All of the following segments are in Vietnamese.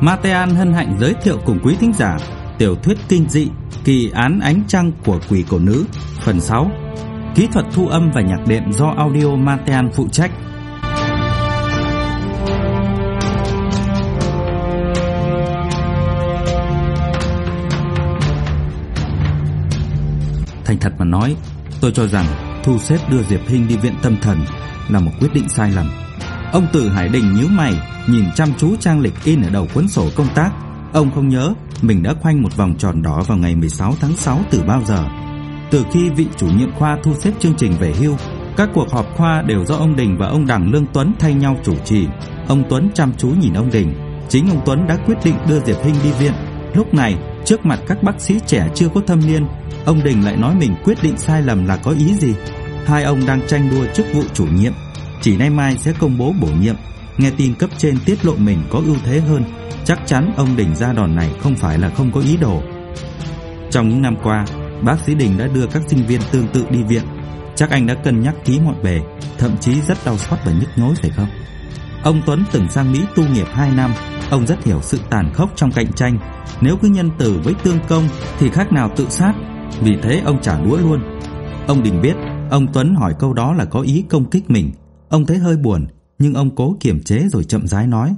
Matean hân hạnh giới thiệu cùng quý thính giả tiểu thuyết kinh dị Kỳ án ánh trăng của quỷ cổ nữ phần 6. Kỹ thuật thu âm và nhạc đệm do Audio Matean phụ trách. Thành thật mà nói, tôi cho rằng thu xếp đưa Diệp Hinh đi viện tâm thần là một quyết định sai lầm. Ông Từ Hải Đình nhíu mày, nhìn chăm chú trang lịch in ở đầu cuốn sổ công tác. Ông không nhớ mình đã khoanh một vòng tròn đỏ vào ngày 16 tháng 6 từ bao giờ. Từ khi vị chủ nhiệm khoa thu xếp chương trình về hưu, các cuộc họp khoa đều do ông Đình và ông Đằng Lương Tuấn thay nhau chủ trì. Ông Tuấn chăm chú nhìn ông Đình. Chính ông Tuấn đã quyết định đưa Diệp Hinh đi viện. Lúc này, trước mặt các bác sĩ trẻ chưa có thâm niên, ông Đình lại nói mình quyết định sai lầm là có ý gì? Hai ông đang tranh đua chức vụ chủ nhiệm, chỉ nay mai sẽ công bố bổ nhiệm. Nghe tin cấp trên tiết lộ mình có ưu thế hơn, chắc chắn ông Đình ra đòn này không phải là không có ý đồ. Trong những năm qua, bác sĩ Đình đã đưa các sinh viên tương tự đi viện. Chắc anh đã cân nhắc kỹ mọi bề, thậm chí rất đau xót và nhức nhối phải không? Ông Tuấn từng sang Mỹ tu nghiệp 2 năm, ông rất hiểu sự tàn khốc trong cạnh tranh. Nếu cứ nhân từ với tương công thì khác nào tự sát, vì thế ông trả đũa luôn. Ông Đình biết ông Tuấn hỏi câu đó là có ý công kích mình. Ông thấy hơi buồn, nhưng ông cố kiềm chế rồi chậm rãi nói: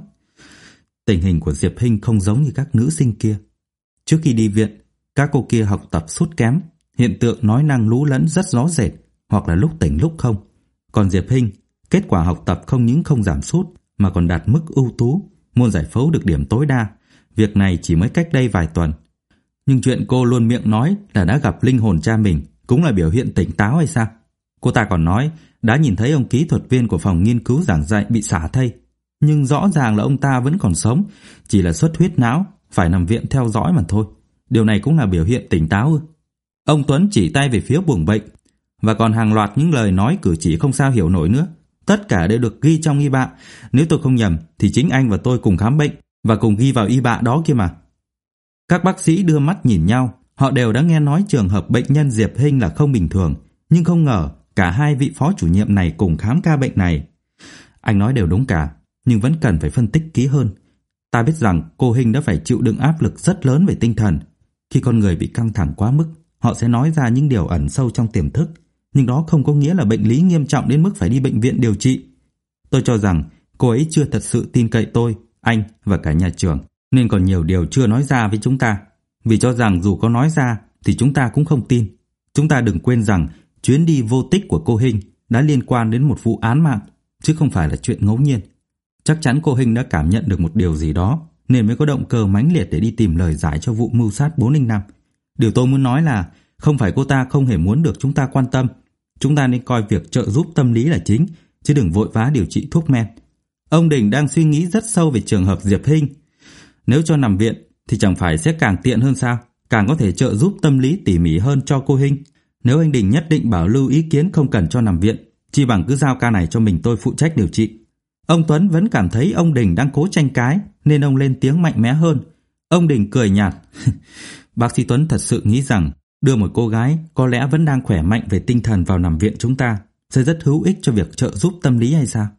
tình hình của Diệp Hinh không giống như các nữ sinh kia. Trước khi đi viện, các cô kia học tập sút kém, hiện tượng nói năng lú lẫn rất rõ rệt, hoặc là lúc tỉnh lúc không. Còn Diệp Hinh, kết quả học tập không những không giảm sút mà còn đạt mức ưu tú, môn giải phẫu được điểm tối đa. Việc này chỉ mới cách đây vài tuần. Nhưng chuyện cô luôn miệng nói là đã gặp linh hồn cha mình cũng là biểu hiện tỉnh táo hay sao? Cô ta còn nói đã nhìn thấy ông kỹ thuật viên của phòng nghiên cứu giảng dạy bị xả thây. Nhưng rõ ràng là ông ta vẫn còn sống, chỉ là xuất huyết não, phải nằm viện theo dõi mà thôi. Điều này cũng là biểu hiện tỉnh táo ư? Ông Tuấn chỉ tay về phía buồng bệnh, và còn hàng loạt những lời nói cử chỉ không sao hiểu nổi nữa. Tất cả đều được ghi trong y bạ. Nếu tôi không nhầm thì chính anh và tôi cùng khám bệnh và cùng ghi vào y bạ đó kia mà. Các bác sĩ đưa mắt nhìn nhau. Họ đều đã nghe nói trường hợp bệnh nhân Diệp Hinh là không bình thường, nhưng không ngờ cả hai vị phó chủ nhiệm này cùng khám ca bệnh này. Anh nói đều đúng cả, nhưng vẫn cần phải phân tích kỹ hơn. Ta biết rằng cô Hinh đã phải chịu đựng áp lực rất lớn về tinh thần. Khi con người bị căng thẳng quá mức, họ sẽ nói ra những điều ẩn sâu trong tiềm thức, nhưng đó không có nghĩa là bệnh lý nghiêm trọng đến mức phải đi bệnh viện điều trị. Tôi cho rằng cô ấy chưa thật sự tin cậy tôi, anh và cả nhà trường, nên còn nhiều điều chưa nói ra với chúng ta. Vì cho rằng dù có nói ra thì chúng ta cũng không tin. Chúng ta đừng quên rằng chuyến đi vô tích của cô Hinh đã liên quan đến một vụ án mạng, chứ không phải là chuyện ngẫu nhiên. Chắc chắn cô Hinh đã cảm nhận được một điều gì đó, nên mới có động cơ mãnh liệt để đi tìm lời giải cho vụ mưu sát 405. Điều tôi muốn nói là không phải cô ta không hề muốn được chúng ta quan tâm. Chúng ta nên coi việc trợ giúp tâm lý là chính, chứ đừng vội vã điều trị thuốc men. Ông Đình đang suy nghĩ rất sâu về trường hợp Diệp Hinh. Nếu cho nằm viện thì chẳng phải sẽ càng tiện hơn sao? Càng có thể trợ giúp tâm lý tỉ mỉ hơn cho cô Hinh. Nếu anh Đình nhất định bảo lưu ý kiến không cần cho nằm viện, chi bằng cứ giao ca này cho mình tôi phụ trách điều trị. Ông Tuấn vẫn cảm thấy ông Đình đang cố tranh cãi, nên ông lên tiếng mạnh mẽ hơn. Ông Đình cười nhạt. Bác sĩ Tuấn thật sự nghĩ rằng đưa một cô gái có lẽ vẫn đang khỏe mạnh về tinh thần vào nằm viện chúng ta sẽ rất hữu ích cho việc trợ giúp tâm lý hay sao?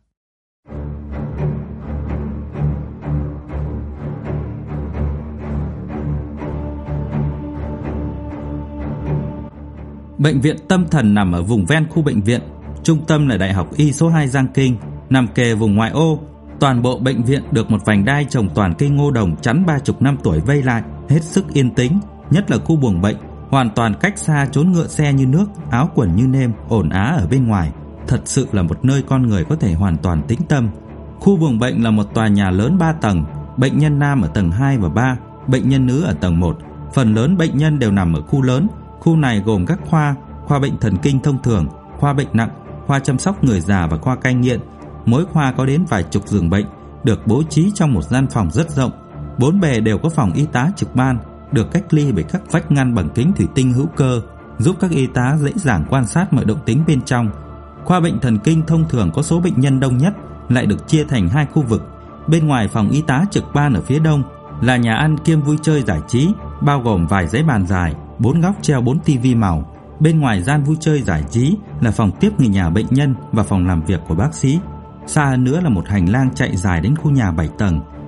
Bệnh viện tâm thần nằm ở vùng ven khu bệnh viện. Trung tâm là Đại học Y số 2 Giang Kinh, nằm kề vùng ngoại ô. Toàn bộ bệnh viện được một vành đai trồng toàn cây ngô đồng chắn 30 năm tuổi vây lại, hết sức yên tĩnh, nhất là khu buồng bệnh, hoàn toàn cách xa chốn ngựa xe như nước, áo quần như nêm, ồn ào ở bên ngoài. Thật sự là một nơi con người có thể hoàn toàn tĩnh tâm. Khu buồng bệnh là một tòa nhà lớn 3 tầng, bệnh nhân nam ở tầng 2 và 3, bệnh nhân nữ ở tầng 1. Phần lớn bệnh nhân đều nằm ở khu lớn. Khu này gồm các khoa bệnh thần kinh thông thường, khoa bệnh nặng, khoa chăm sóc người già và khoa cai nghiện. Mỗi khoa có đến vài chục giường bệnh, được bố trí trong một gian phòng rất rộng. 4 bề đều có phòng y tá trực ban, được cách ly bởi các vách ngăn bằng kính thủy tinh hữu cơ, giúp các y tá dễ dàng quan sát mọi động tĩnh bên trong. Khoa bệnh thần kinh thông thường có số bệnh nhân đông nhất, lại được chia thành 2 khu vực. Bên ngoài phòng y tá trực ban ở phía đông là nhà ăn kiêm vui chơi giải trí, bao gồm vài dãy bàn dài, 4 góc treo 4 tivi màu. Bên ngoài gian vui chơi giải trí là phòng tiếp người nhà bệnh nhân và phòng làm việc của bác sĩ. Xa hơn nữa là một hành lang chạy dài đến khu nhà 7 tầng.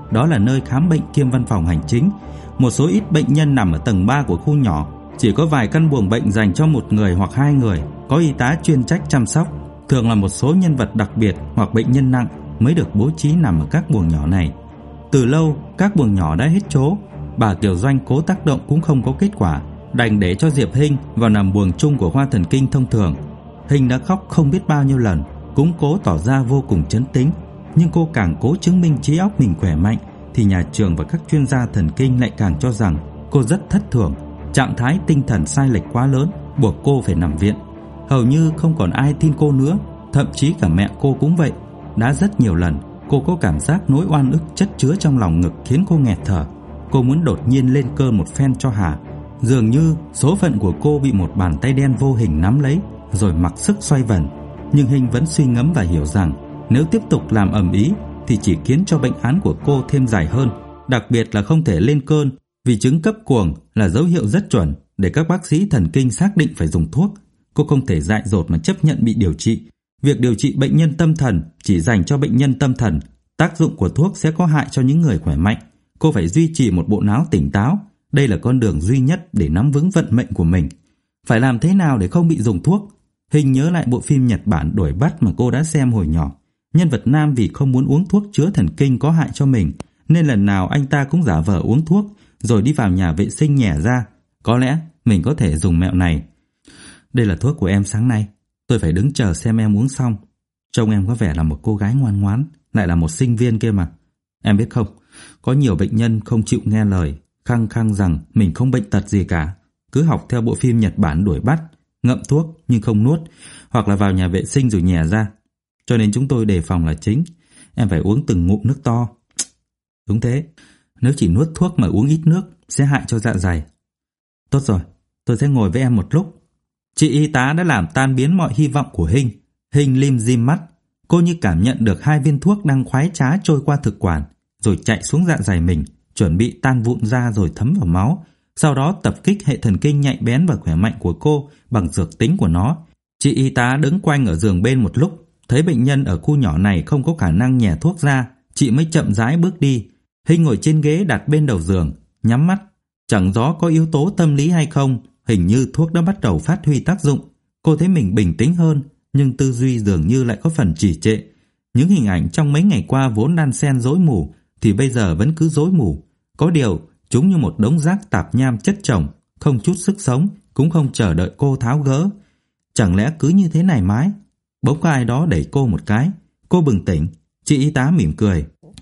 đó là nơi khám bệnh kiêm văn phòng hành chính. Một số ít bệnh nhân nằm ở tầng 3 của khu nhỏ, chỉ có vài căn buồng bệnh dành cho một người hoặc hai người, có y tá chuyên trách chăm sóc. Thường là một số nhân vật đặc biệt hoặc bệnh nhân nặng mới được bố trí nằm ở các buồng nhỏ này. Từ lâu, các buồng nhỏ đã hết chỗ. Bà Kiều Doanh cố tác động cũng không có kết quả, đành để cho Diệp Hinh vào nằm buồng chung của khoa thần kinh thông thường. Hinh đã khóc không biết bao nhiêu lần, cũng cố tỏ ra vô cùng trấn tĩnh, nhưng cô càng cố chứng minh trí óc mình khỏe mạnh thì nhà trường và các chuyên gia thần kinh lại càng cho rằng cô rất thất thường, trạng thái tinh thần sai lệch quá lớn, buộc cô phải nằm viện. Hầu như không còn ai tin cô nữa, thậm chí cả mẹ cô cũng vậy. Đã rất nhiều lần cô có cảm giác nỗi oan ức chất chứa trong lòng ngực khiến cô nghẹt thở. Cô muốn đột nhiên lên cơn một phen cho hả. Dường như số phận của cô bị một bàn tay đen vô hình nắm lấy rồi mặc sức xoay vần. Nhưng Hinh vẫn suy ngẫm và hiểu rằng nếu tiếp tục làm ầm ĩ thì chỉ khiến cho bệnh án của cô thêm dài hơn. Đặc biệt là không thể lên cơn, vì chứng cấp cuồng là dấu hiệu rất chuẩn để các bác sĩ thần kinh xác định phải dùng thuốc. Cô không thể dại dột mà chấp nhận bị điều trị. Việc điều trị bệnh nhân tâm thần chỉ dành cho bệnh nhân tâm thần. Tác dụng của thuốc sẽ có hại cho những người khỏe mạnh. Cô phải duy trì một bộ não tỉnh táo. Đây là con đường duy nhất để nắm vững vận mệnh của mình. Phải làm thế nào để không bị dùng thuốc? Hinh nhớ lại bộ phim Nhật Bản Đuổi Bắt mà cô đã xem hồi nhỏ. Nhân vật nam vì không muốn uống thuốc chứa thần kinh có hại cho mình, nên lần nào anh ta cũng giả vờ uống thuốc rồi đi vào nhà vệ sinh nhẻ ra. Có lẽ mình có thể dùng mẹo này. Đây là thuốc của em sáng nay. Tôi phải đứng chờ xem em uống xong. Trông em có vẻ là một cô gái ngoan ngoãn, lại là một sinh viên kia mà. Em biết không, có nhiều bệnh nhân không chịu nghe lời, khăng khăng rằng mình không bệnh tật gì cả, cứ học theo bộ phim Nhật Bản Đuổi Bắt, ngậm thuốc nhưng không nuốt, hoặc là vào nhà vệ sinh rồi nhè ra. Cho nên chúng tôi đề phòng là chính. Em phải uống từng ngụm nước to. Đúng thế, nếu chỉ nuốt thuốc mà uống ít nước sẽ hại cho dạ dày. Tốt rồi, tôi sẽ ngồi với em một lúc. Chị y tá đã làm tan biến mọi hy vọng của Hinh. Hinh lim dim mắt. Cô như cảm nhận được 2 viên thuốc đang khoái trá trôi qua thực quản, rồi chạy xuống dạ dày mình, chuẩn bị tan vụn ra rồi thấm vào máu. Sau đó tập kích hệ thần kinh nhạy bén và khỏe mạnh của cô bằng dược tính của nó. Chị y tá đứng quanh ở giường bên một lúc. Thấy bệnh nhân ở khu nhỏ này không có khả năng nhè thuốc ra, chị mới chậm rãi bước đi. Hinh ngồi trên ghế đặt bên đầu giường, nhắm mắt. Chẳng rõ có yếu tố tâm lý hay không, hình như thuốc đã bắt đầu phát huy tác dụng. Cô thấy mình bình tĩnh hơn, nhưng tư duy dường như lại có phần trì trệ. Những hình ảnh trong mấy ngày qua vốn đan xen rối mù thì bây giờ vẫn cứ rối mù. Có điều, chúng như một đống rác tạp nham chất chồng, không chút sức sống, cũng không chờ đợi cô tháo gỡ. Chẳng lẽ cứ như thế này mãi? Bỗng có ai đó đẩy cô một cái. Cô bừng tỉnh. Chị y tá mỉm cười.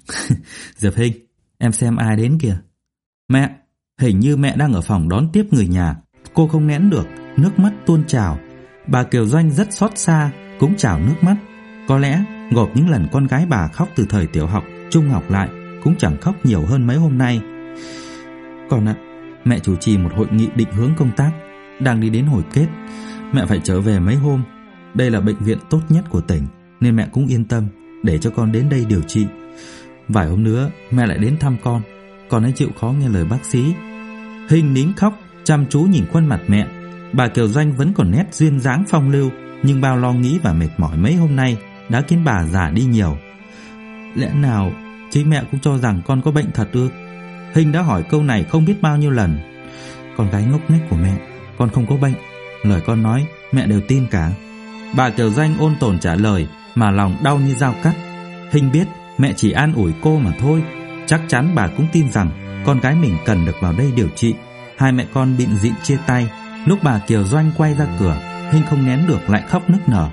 Diệp Hinh, em xem ai đến kìa. Mẹ, hình như mẹ đang ở phòng đón tiếp người nhà. Cô không nén được, nước mắt tuôn trào. Bà Kiều Doanh rất xót xa, cũng trào nước mắt. Có lẽ gộp những lần con gái bà khóc từ thời tiểu học, trung học lại, cũng chẳng khóc nhiều hơn mấy hôm nay. Con ạ, mẹ chủ trì một hội nghị định hướng công tác, đang đi đến hồi kết. Mẹ phải trở về mấy hôm. Đây là bệnh viện tốt nhất của tỉnh, nên mẹ cũng yên tâm để cho con đến đây điều trị. Vài hôm nữa mẹ lại đến thăm con hãy chịu khó nghe lời bác sĩ. Hinh nín khóc, chăm chú nhìn khuôn mặt mẹ. Bà Kiều Doanh vẫn còn nét duyên dáng phong lưu, nhưng bao lo nghĩ và mệt mỏi mấy hôm nay đã khiến bà già đi nhiều. Lẽ nào chính mẹ cũng cho rằng con có bệnh thật ư? Hinh đã hỏi câu này không biết bao nhiêu lần. Con gái ngốc nghếch của mẹ, con không có bệnh. Lời con nói mẹ đều tin cả. Bà Kiều Doanh ôn tồn trả lời, mà lòng đau như dao cắt. Hinh biết mẹ chỉ an ủi cô mà thôi. Chắc chắn bà cũng tin rằng con gái mình cần được vào đây điều trị. Hai mẹ con bịn dịn chia tay. Lúc bà Kiều Doanh quay ra cửa, Hinh không nén được lại khóc nức nở.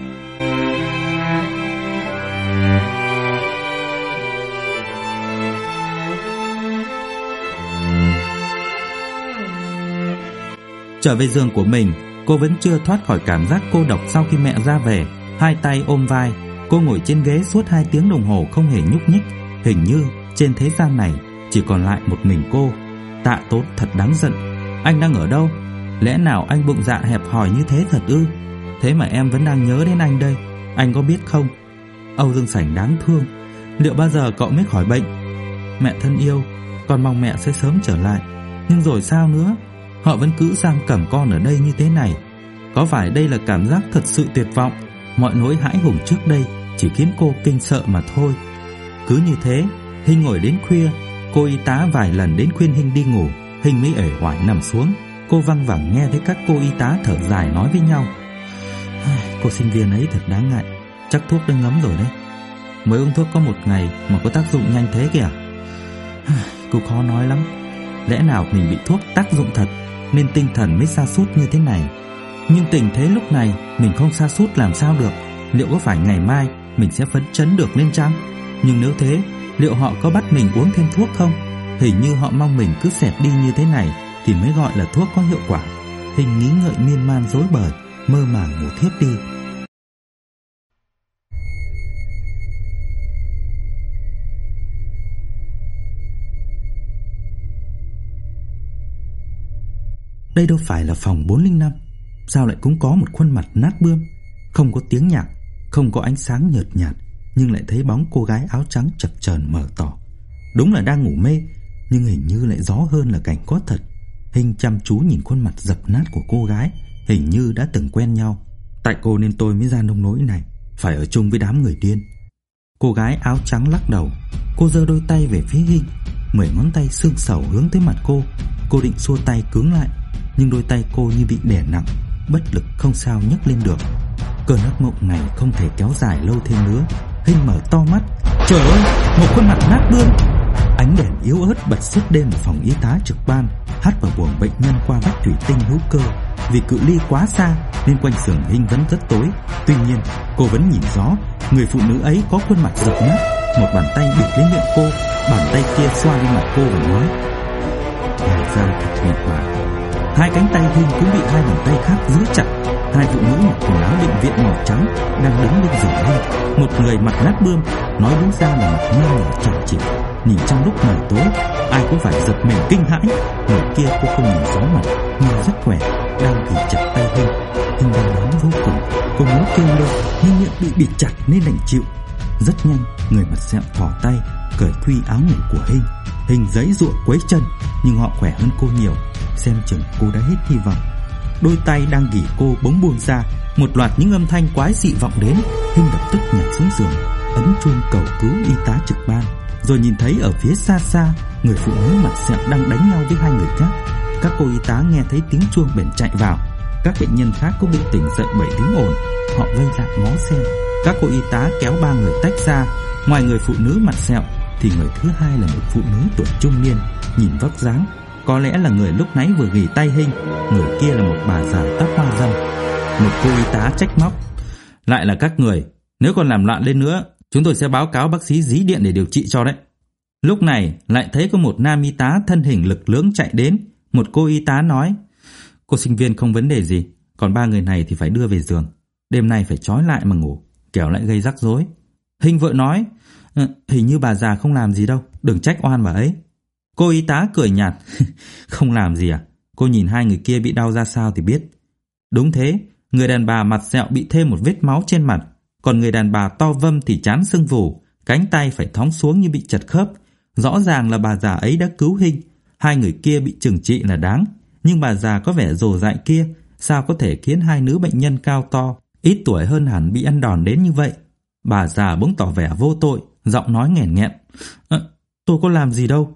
Trở về giường của mình, cô vẫn chưa thoát khỏi cảm giác cô độc sau khi mẹ ra về. Hai tay ôm vai, cô ngồi trên ghế suốt 2 tiếng đồng hồ không hề nhúc nhích. Hình như trên thế gian này chỉ còn lại một mình cô. Tạ Tốn thật đáng giận. Anh đang ở đâu? Lẽ nào anh bụng dạ hẹp hòi như thế thật ư? Thế mà em vẫn đang nhớ đến anh đây. Anh có biết không? Âu Dương Sảnh đáng thương. Liệu bao giờ cậu mới khỏi bệnh? Mẹ thân yêu, con mong mẹ sẽ sớm trở lại. Nhưng rồi sao nữa? Họ vẫn cứ giam cầm con ở đây như thế này. Có phải đây là cảm giác thật sự tuyệt vọng? Mọi nỗi hãi hùng trước đây chỉ khiến cô kinh sợ mà thôi. Cứ như thế, Hinh ngồi đến khuya. Cô y tá vài lần đến khuyên Hinh đi ngủ, Hinh mới uể oải nằm xuống. Cô văng vẳng nghe thấy các cô y tá thở dài nói với nhau: cô sinh viên ấy thật đáng ngại, chắc thuốc đã ngấm rồi đấy. Mới uống thuốc có 1 ngày mà có tác dụng nhanh thế kìa. Cô khó nói lắm. Lẽ nào mình bị thuốc tác dụng thật nên tinh thần mới sa sút như thế này. Nhưng tình thế lúc này mình không sa sút làm sao được. Liệu có phải ngày mai mình sẽ phấn chấn được lên chăng? Nhưng nếu thế, liệu họ có bắt mình uống thêm thuốc không? Hình như họ mong mình cứ xẹp đi như thế này thì mới gọi là thuốc có hiệu quả. Hinh nghĩ ngợi miên man rối bời, mơ màng ngủ thiếp đi. Đây đâu phải là phòng 405. Sao lại cũng có một khuôn mặt nát bươm? Không có tiếng nhạc, không có ánh sáng nhợt nhạt, nhưng lại thấy bóng cô gái áo trắng chập chờn mờ tỏ. Đúng là đang ngủ mê, nhưng hình như lại rõ hơn là cảnh có thật. Hinh chăm chú nhìn khuôn mặt dập nát của cô gái, hình như đã từng quen nhau. Tại cô nên tôi mới ra nông nỗi này, phải ở chung với đám người điên. Cô gái áo trắng lắc đầu. Cô giơ đôi tay về phía Hinh, 10 ngón tay xương sẩu hướng tới mặt cô. Cô định xua tay cứng lại, nhưng đôi tay cô như bị đè nặng, bất lực không sao nhấc lên được. Cơn ác mộng này không thể kéo dài lâu thêm nữa. Hinh mở to mắt. Trời ơi, một khuôn mặt nát bươm. Ánh đèn yếu ớt bật suốt đêm ở phòng y tá trực ban, hắt vào buồng bệnh nhân qua vách thủy tinh hữu cơ. Vì cự ly quá xa nên quanh giường Hinh vẫn rất tối. Tuy nhiên, cô vẫn nhìn rõ người phụ nữ ấy có khuôn mặt dập nát. Một bàn tay bịt lấy miệng cô, bàn tay kia xoa lên mặt cô và nói: "Ngày ra thật mệt mỏi." Hai cánh tay Hinh cũng bị hai bàn tay khác giữ chặt. Hai phụ nữ mặc quần áo bệnh viện màu trắng đang đứng bên giường Hinh. Một người mặt nát bươm, nói đúng ra là mặt nhăn nhở chồng chịu. Nhìn trong lúc mờ tối, ai cũng phải giật mình kinh hãi. Người kia cô không nhìn rõ mặt, nhưng rất khỏe, đang ghì chặt tay Hinh. Hinh đau đớn vô cùng, cô muốn kêu lên nhưng miệng bị bịt chặt nên đành chịu. Rất nhanh, người mặt sẹo thò tay cởi khuy áo ngủ của Hinh. Hinh giãy giụa quấy chân, nhưng họ khỏe hơn cô nhiều. Xem chừng cô đã hết hy vọng. Đôi tay đang ghì cô bỗng buông ra. Một loạt những âm thanh quái dị vọng đến. Hinh lập tức nhảy xuống giường, ấn chuông cầu cứu y tá trực ban. Rồi nhìn thấy ở phía xa xa, người phụ nữ mặt sẹo đang đánh nhau với hai người khác. Các cô y tá nghe thấy tiếng chuông bèn chạy vào. Các bệnh nhân khác cũng bị tỉnh dậy bởi tiếng ồn. Họ vây lại ngó xem. Các cô y tá kéo 3 người tách ra. Ngoài người phụ nữ mặt sẹo thì người thứ hai là một phụ nữ tuổi trung niên. Nhìn vóc dáng, có lẽ là người lúc nãy vừa ghì tay Hinh. Người kia là một bà già tóc hoa râm. Một cô y tá trách móc: "Lại là các người, nếu còn làm loạn lên nữa, chúng tôi sẽ báo cáo bác sĩ dí điện để điều trị cho đấy." Lúc này lại thấy có một nam y tá thân hình lực lưỡng chạy đến. Một cô y tá nói: "Cô sinh viên không vấn đề gì, còn 3 người này thì phải đưa về giường. Đêm nay phải trói lại mà ngủ, kẻo lại gây rắc rối." Hinh vợ nói: "Hình như bà già không làm gì đâu, đừng trách oan bà ấy." Cô y tá cười nhạt: "Không làm gì à? Cô nhìn hai người kia bị đau ra sao thì biết." Đúng thế, người đàn bà mặt sẹo bị thêm một vết máu trên mặt, còn người đàn bà to vâm thì trán sưng vù, cánh tay phải thõng xuống như bị chật khớp. Rõ ràng là bà già ấy đã cứu Hinh. Hai người kia bị trừng trị là đáng, nhưng bà già có vẻ rồ dại kia sao có thể khiến hai nữ bệnh nhân cao to, ít tuổi hơn hẳn bị ăn đòn đến như vậy. Bà già bỗng tỏ vẻ vô tội, giọng nói nghẹn nghẹn: "Tôi có làm gì đâu.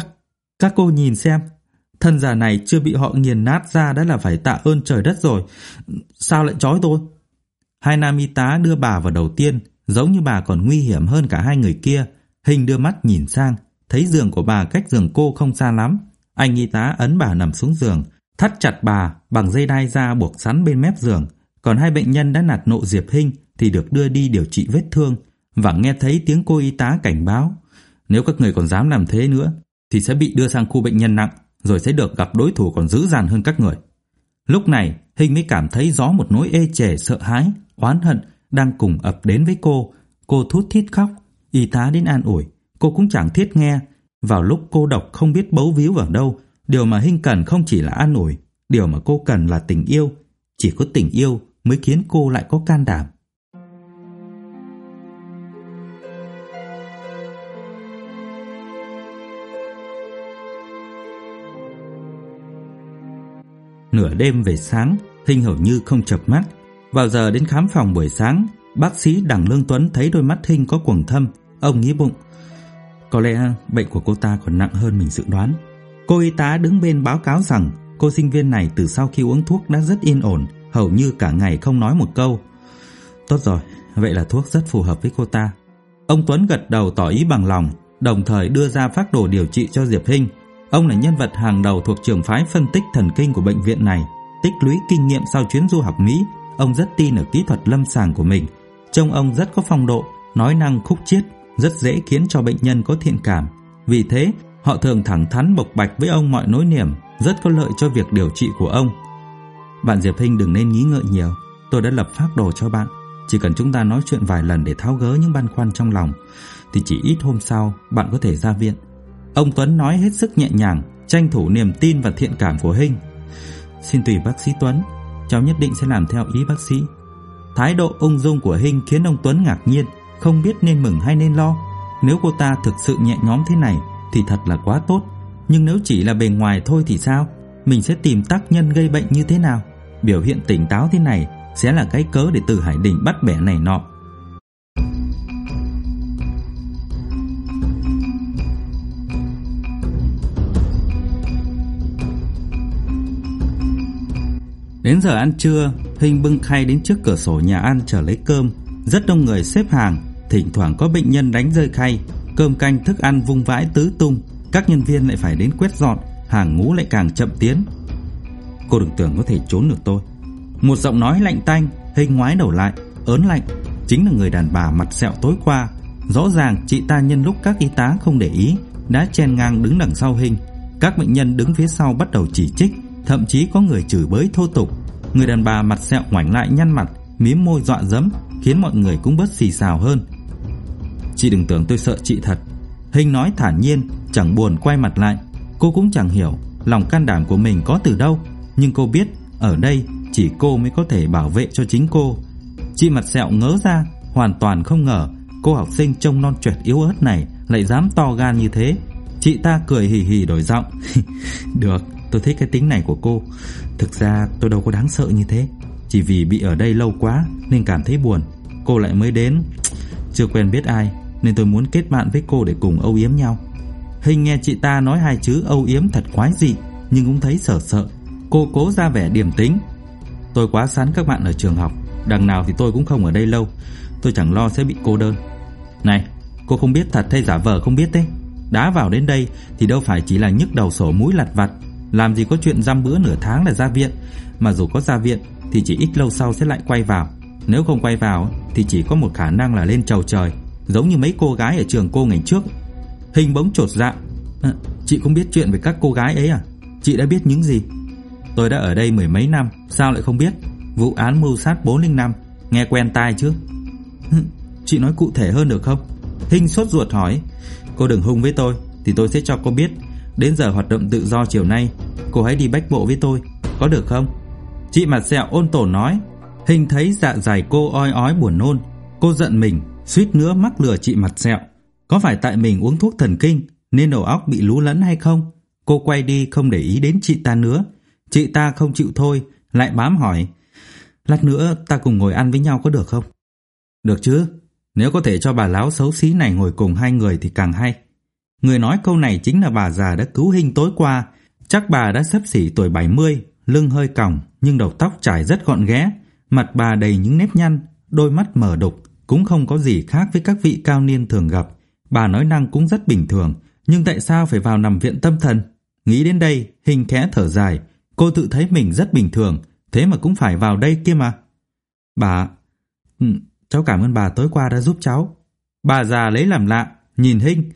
Các cô nhìn xem, thân già này chưa bị họ nghiền nát ra đã là phải tạ ơn trời đất rồi. Sao lại trói tôi?" Hai nam y tá đưa bà vào đầu tiên, giống như bà còn nguy hiểm hơn cả hai người kia. Hinh đưa mắt nhìn sang, thấy giường của bà cách giường cô không xa lắm. Anh y tá ấn bà nằm xuống giường, thắt chặt bà bằng dây đai da buộc sẵn bên mép giường. Còn hai bệnh nhân đã nạt nộ Diệp Hinh thì được đưa đi điều trị vết thương. Và nghe thấy tiếng cô y tá cảnh báo: "Nếu các người còn dám làm thế nữa thì sẽ bị đưa sang khu bệnh nhân nặng, rồi sẽ được gặp đối thủ còn dữ dằn hơn các người." Lúc này Hinh mới cảm thấy rõ một nỗi ê chề sợ hãi, oán hận đang cùng ập đến với cô. Cô thút thít khóc. Y tá đến an ủi, cô cũng chẳng thiết nghe. Vào lúc cô độc không biết bấu víu vào đâu, điều mà Hinh cần không chỉ là an ủi, điều mà cô cần là tình yêu. Chỉ có tình yêu mới khiến cô lại có can đảm. Nửa đêm về sáng, Hinh hầu như không chợp mắt. Vào giờ đến khám phòng buổi sáng, bác sĩ Đằng Lương Tuấn thấy đôi mắt Hinh có quầng thâm. Ông nghĩ bụng: Có lẽ bệnh của cô ta còn nặng hơn mình dự đoán. Cô y tá đứng bên báo cáo rằng cô sinh viên này từ sau khi uống thuốc đã rất yên ổn, hầu như cả ngày không nói một câu. Tốt rồi, vậy là thuốc rất phù hợp với cô ta. Ông Tuấn gật đầu tỏ ý bằng lòng, đồng thời đưa ra phác đồ điều trị cho Diệp Hinh. Ông là nhân vật hàng đầu thuộc trường phái phân tích thần kinh của bệnh viện này, tích lũy kinh nghiệm sau chuyến du học Mỹ. Ông rất tin ở kỹ thuật lâm sàng của mình. Trông ông rất có phong độ, nói năng khúc chiết, rất dễ khiến cho bệnh nhân có thiện cảm. Vì thế, họ thường thẳng thắn bộc bạch với ông mọi nỗi niềm, rất có lợi cho việc điều trị của ông. Bạn Diệp Hinh đừng nên nghĩ ngợi nhiều, tôi đã lập phác đồ cho bạn. Chỉ cần chúng ta nói chuyện vài lần để tháo gỡ những băn khoăn trong lòng, thì chỉ ít hôm sau bạn có thể ra viện. Ông Tuấn nói hết sức nhẹ nhàng, tranh thủ niềm tin và thiện cảm của Hinh. Xin tùy bác sĩ Tuấn, cháu nhất định sẽ làm theo ý bác sĩ. Thái độ ung dung của Hinh khiến ông Tuấn ngạc nhiên, không biết nên mừng hay nên lo. Nếu cô ta thực sự nhẹ nhõm thế này thì thật là quá tốt. Nhưng nếu chỉ là bề ngoài thôi thì sao? Mình sẽ tìm tác nhân gây bệnh như thế nào? Biểu hiện tỉnh táo thế này sẽ là cái cớ để Từ Hải Đình bắt bẻ này nọ. Đến giờ ăn trưa, Hinh bưng khay đến trước cửa sổ nhà ăn chờ lấy cơm. Rất đông người xếp hàng, thỉnh thoảng có bệnh nhân đánh rơi khay, cơm canh thức ăn vung vãi tứ tung. Các nhân viên lại phải đến quét dọn, hàng ngũ lại càng chậm tiến. Cô đừng tưởng có thể trốn được tôi. Một giọng nói lạnh tanh. Hinh ngoái đầu lại, ớn lạnh. Chính là người đàn bà mặt sẹo tối qua. Rõ ràng chị ta nhân lúc các y tá không để ý đã chen ngang đứng đằng sau Hinh. Các bệnh nhân đứng phía sau bắt đầu chỉ trích, thậm chí có người chửi bới thô tục. Người đàn bà mặt sẹo ngoảnh lại nhăn mặt, mím môi dọa dẫm, khiến mọi người cũng bớt xì xào hơn. Chị đừng tưởng tôi sợ chị thật, Hinh nói thản nhiên, chẳng buồn quay mặt lại. Cô cũng chẳng hiểu lòng can đảm của mình có từ đâu, nhưng cô biết ở đây chỉ cô mới có thể bảo vệ cho chính cô. Chị mặt sẹo ngớ ra, hoàn toàn không ngờ cô học sinh trông non choẹt yếu ớt này lại dám to gan như thế. Chị ta cười hì hì đổi giọng. Được, tôi thích cái tính này của cô. Thực ra tôi đâu có đáng sợ như thế, chỉ vì bị ở đây lâu quá nên cảm thấy buồn. Cô lại mới đến, chưa quen biết ai, nên tôi muốn kết bạn với cô để cùng âu yếm nhau. Hinh nghe chị ta nói hai chữ âu yếm thật quái dị, nhưng cũng thấy sợ sợ. Cô cố ra vẻ điềm tĩnh. Tôi quá sán các bạn ở trường học, đằng nào thì tôi cũng không ở đây lâu, tôi chẳng lo sẽ bị cô đơn. Này, cô không biết thật hay giả vờ không biết đấy. Đã vào đến đây thì đâu phải chỉ là nhức đầu sổ mũi lặt vặt, làm gì có chuyện dăm bữa nửa tháng là ra viện. Mà dù có ra viện thì chỉ ít lâu sau sẽ lại quay vào. Nếu không quay vào thì chỉ có một khả năng là lên chầu trời, giống như mấy cô gái ở trường cô ngày trước. Hinh bỗng chột dạ. Chị không biết chuyện về các cô gái ấy à? Chị đã biết những gì? Tôi đã ở đây mười mấy năm, sao lại không biết? Vụ án mưu sát 405, nghe quen tai chứ? Chị nói cụ thể hơn được không? Hinh sốt ruột hỏi. Cô đừng hung với tôi thì tôi sẽ cho cô biết. Đến giờ hoạt động tự do chiều nay, cô hãy đi bách bộ với tôi, có được không? Chị mặt sẹo ôn tồn nói. Hinh thấy dạ dày cô oi ói buồn nôn. Cô giận mình, suýt nữa mắc lừa chị mặt sẹo. Có phải tại mình uống thuốc thần kinh nên đầu óc bị lú lẫn hay không? Cô quay đi không để ý đến chị ta nữa. Chị ta không chịu thôi, lại bám hỏi. Lát nữa ta cùng ngồi ăn với nhau có được không? Được chứ, nếu có thể cho bà láo xấu xí này ngồi cùng hai người thì càng hay. Người nói câu này chính là bà già đã cứu Hinh tối qua. Chắc bà đã xấp xỉ tuổi 70, lưng hơi còng nhưng đầu tóc trải rất gọn ghẽ. Mặt bà đầy những nếp nhăn, đôi mắt mở đục, cũng không có gì khác với các vị cao niên thường gặp. Bà nói năng cũng rất bình thường, nhưng tại sao phải vào nằm viện tâm thần? Nghĩ đến đây, Hinh khẽ thở dài. Cô tự thấy mình rất bình thường, thế mà cũng phải vào đây kia mà. Bà... cháu cảm ơn bà tối qua đã giúp cháu. Bà già lấy làm lạ, nhìn Hinh.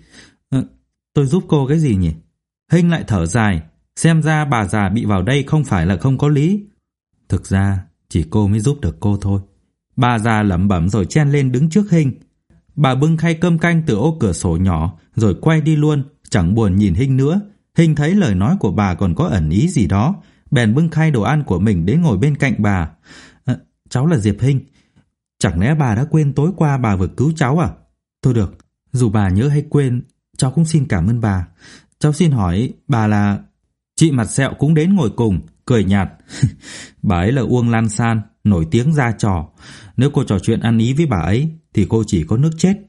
Tôi giúp cô cái gì nhỉ? Hinh lại thở dài. Xem ra bà già bị vào đây không phải là không có lý. Thực ra chỉ cô mới giúp được cô thôi. Bà già lẩm bẩm rồi chen lên đứng trước Hinh. Bà bưng khay cơm canh từ ô cửa sổ nhỏ rồi quay đi luôn, chẳng buồn nhìn Hinh nữa. Hinh thấy lời nói của bà còn có ẩn ý gì đó, bèn bưng khay đồ ăn của mình đến ngồi bên cạnh bà. Cháu là Diệp Hinh. Chẳng lẽ bà đã quên tối qua bà vừa cứu cháu à? Thôi được, dù bà nhớ hay quên, cháu cũng xin cảm ơn bà. Cháu xin hỏi bà là... Chị mặt sẹo cũng đến ngồi cùng, cười nhạt. Bà ấy là Uông Lan San, nổi tiếng ra trò. Nếu cô trò chuyện ăn ý với bà ấy thì cô chỉ có nước chết.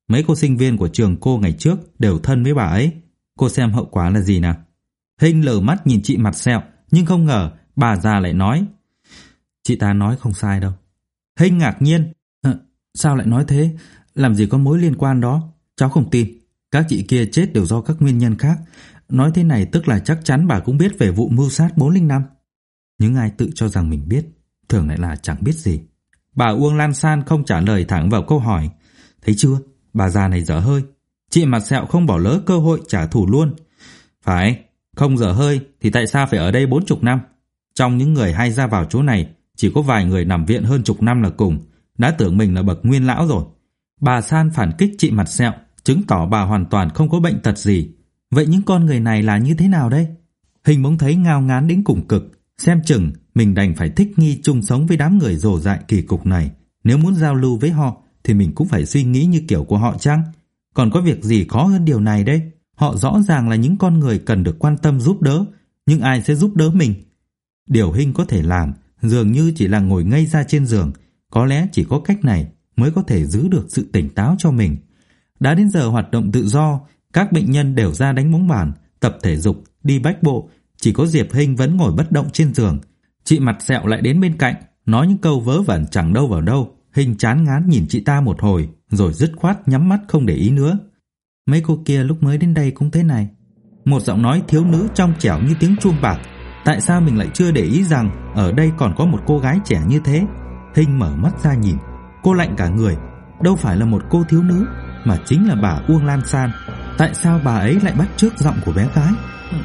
Mấy cô sinh viên của trường cô ngày trước đều thân với bà ấy. Cô xem hậu quả là gì nào? Hinh lờ mắt nhìn chị mặt sẹo, nhưng không ngờ bà già lại nói: Chị ta nói không sai đâu. Hinh ngạc nhiên: Sao lại nói thế? Làm gì có mối liên quan đó? Cháu không tin. Các chị kia chết đều do các nguyên nhân khác. Nói thế này tức là chắc chắn bà cũng biết về vụ mưu sát 405. Những ai tự cho rằng mình biết, thường lại là chẳng biết gì. Bà Uông Lan San không trả lời thẳng vào câu hỏi. Thấy chưa, bà già này dở hơi. Chị mặt sẹo không bỏ lỡ cơ hội trả thù luôn. Phải, không dở hơi thì tại sao phải ở đây 40 năm? Trong những người hay ra vào chỗ này, chỉ có vài người nằm viện hơn chục năm là cùng. Đã tưởng mình là bậc nguyên lão rồi. Bà San phản kích chị mặt sẹo, chứng tỏ bà hoàn toàn không có bệnh tật gì. Vậy những con người này là như thế nào đây? Hình bỗng thấy ngao ngán đến cùng cực. Xem chừng mình đành phải thích nghi chung sống với đám người rồ dại kỳ cục này. Nếu muốn giao lưu với họ thì mình cũng phải suy nghĩ như kiểu của họ chăng? Còn có việc gì khó hơn điều này đây? Họ rõ ràng là những con người cần được quan tâm giúp đỡ, nhưng ai sẽ giúp đỡ mình? Điều Hinh có thể làm dường như chỉ là ngồi ngây ra trên giường. Có lẽ chỉ có cách này mới có thể giữ được sự tỉnh táo cho mình. Đã đến giờ hoạt động tự do, các bệnh nhân đều ra đánh bóng bàn, tập thể dục, đi bách bộ. Chỉ có Diệp Hinh vẫn ngồi bất động trên giường. Chị mặt sẹo lại đến bên cạnh, nói những câu vớ vẩn chẳng đâu vào đâu. Hinh chán ngán nhìn chị ta một hồi, rồi dứt khoát nhắm mắt không để ý nữa. Mấy cô kia lúc mới đến đây cũng thế này. Một giọng nói thiếu nữ trong trẻo như tiếng chuông bạc. Tại sao mình lại chưa để ý rằng ở đây còn có một cô gái trẻ như thế? Hinh mở mắt ra nhìn, cô lạnh cả người. Đâu phải là một cô thiếu nữ, mà chính là bà Uông Lan San. Tại sao bà ấy lại bắt chước giọng của bé gái?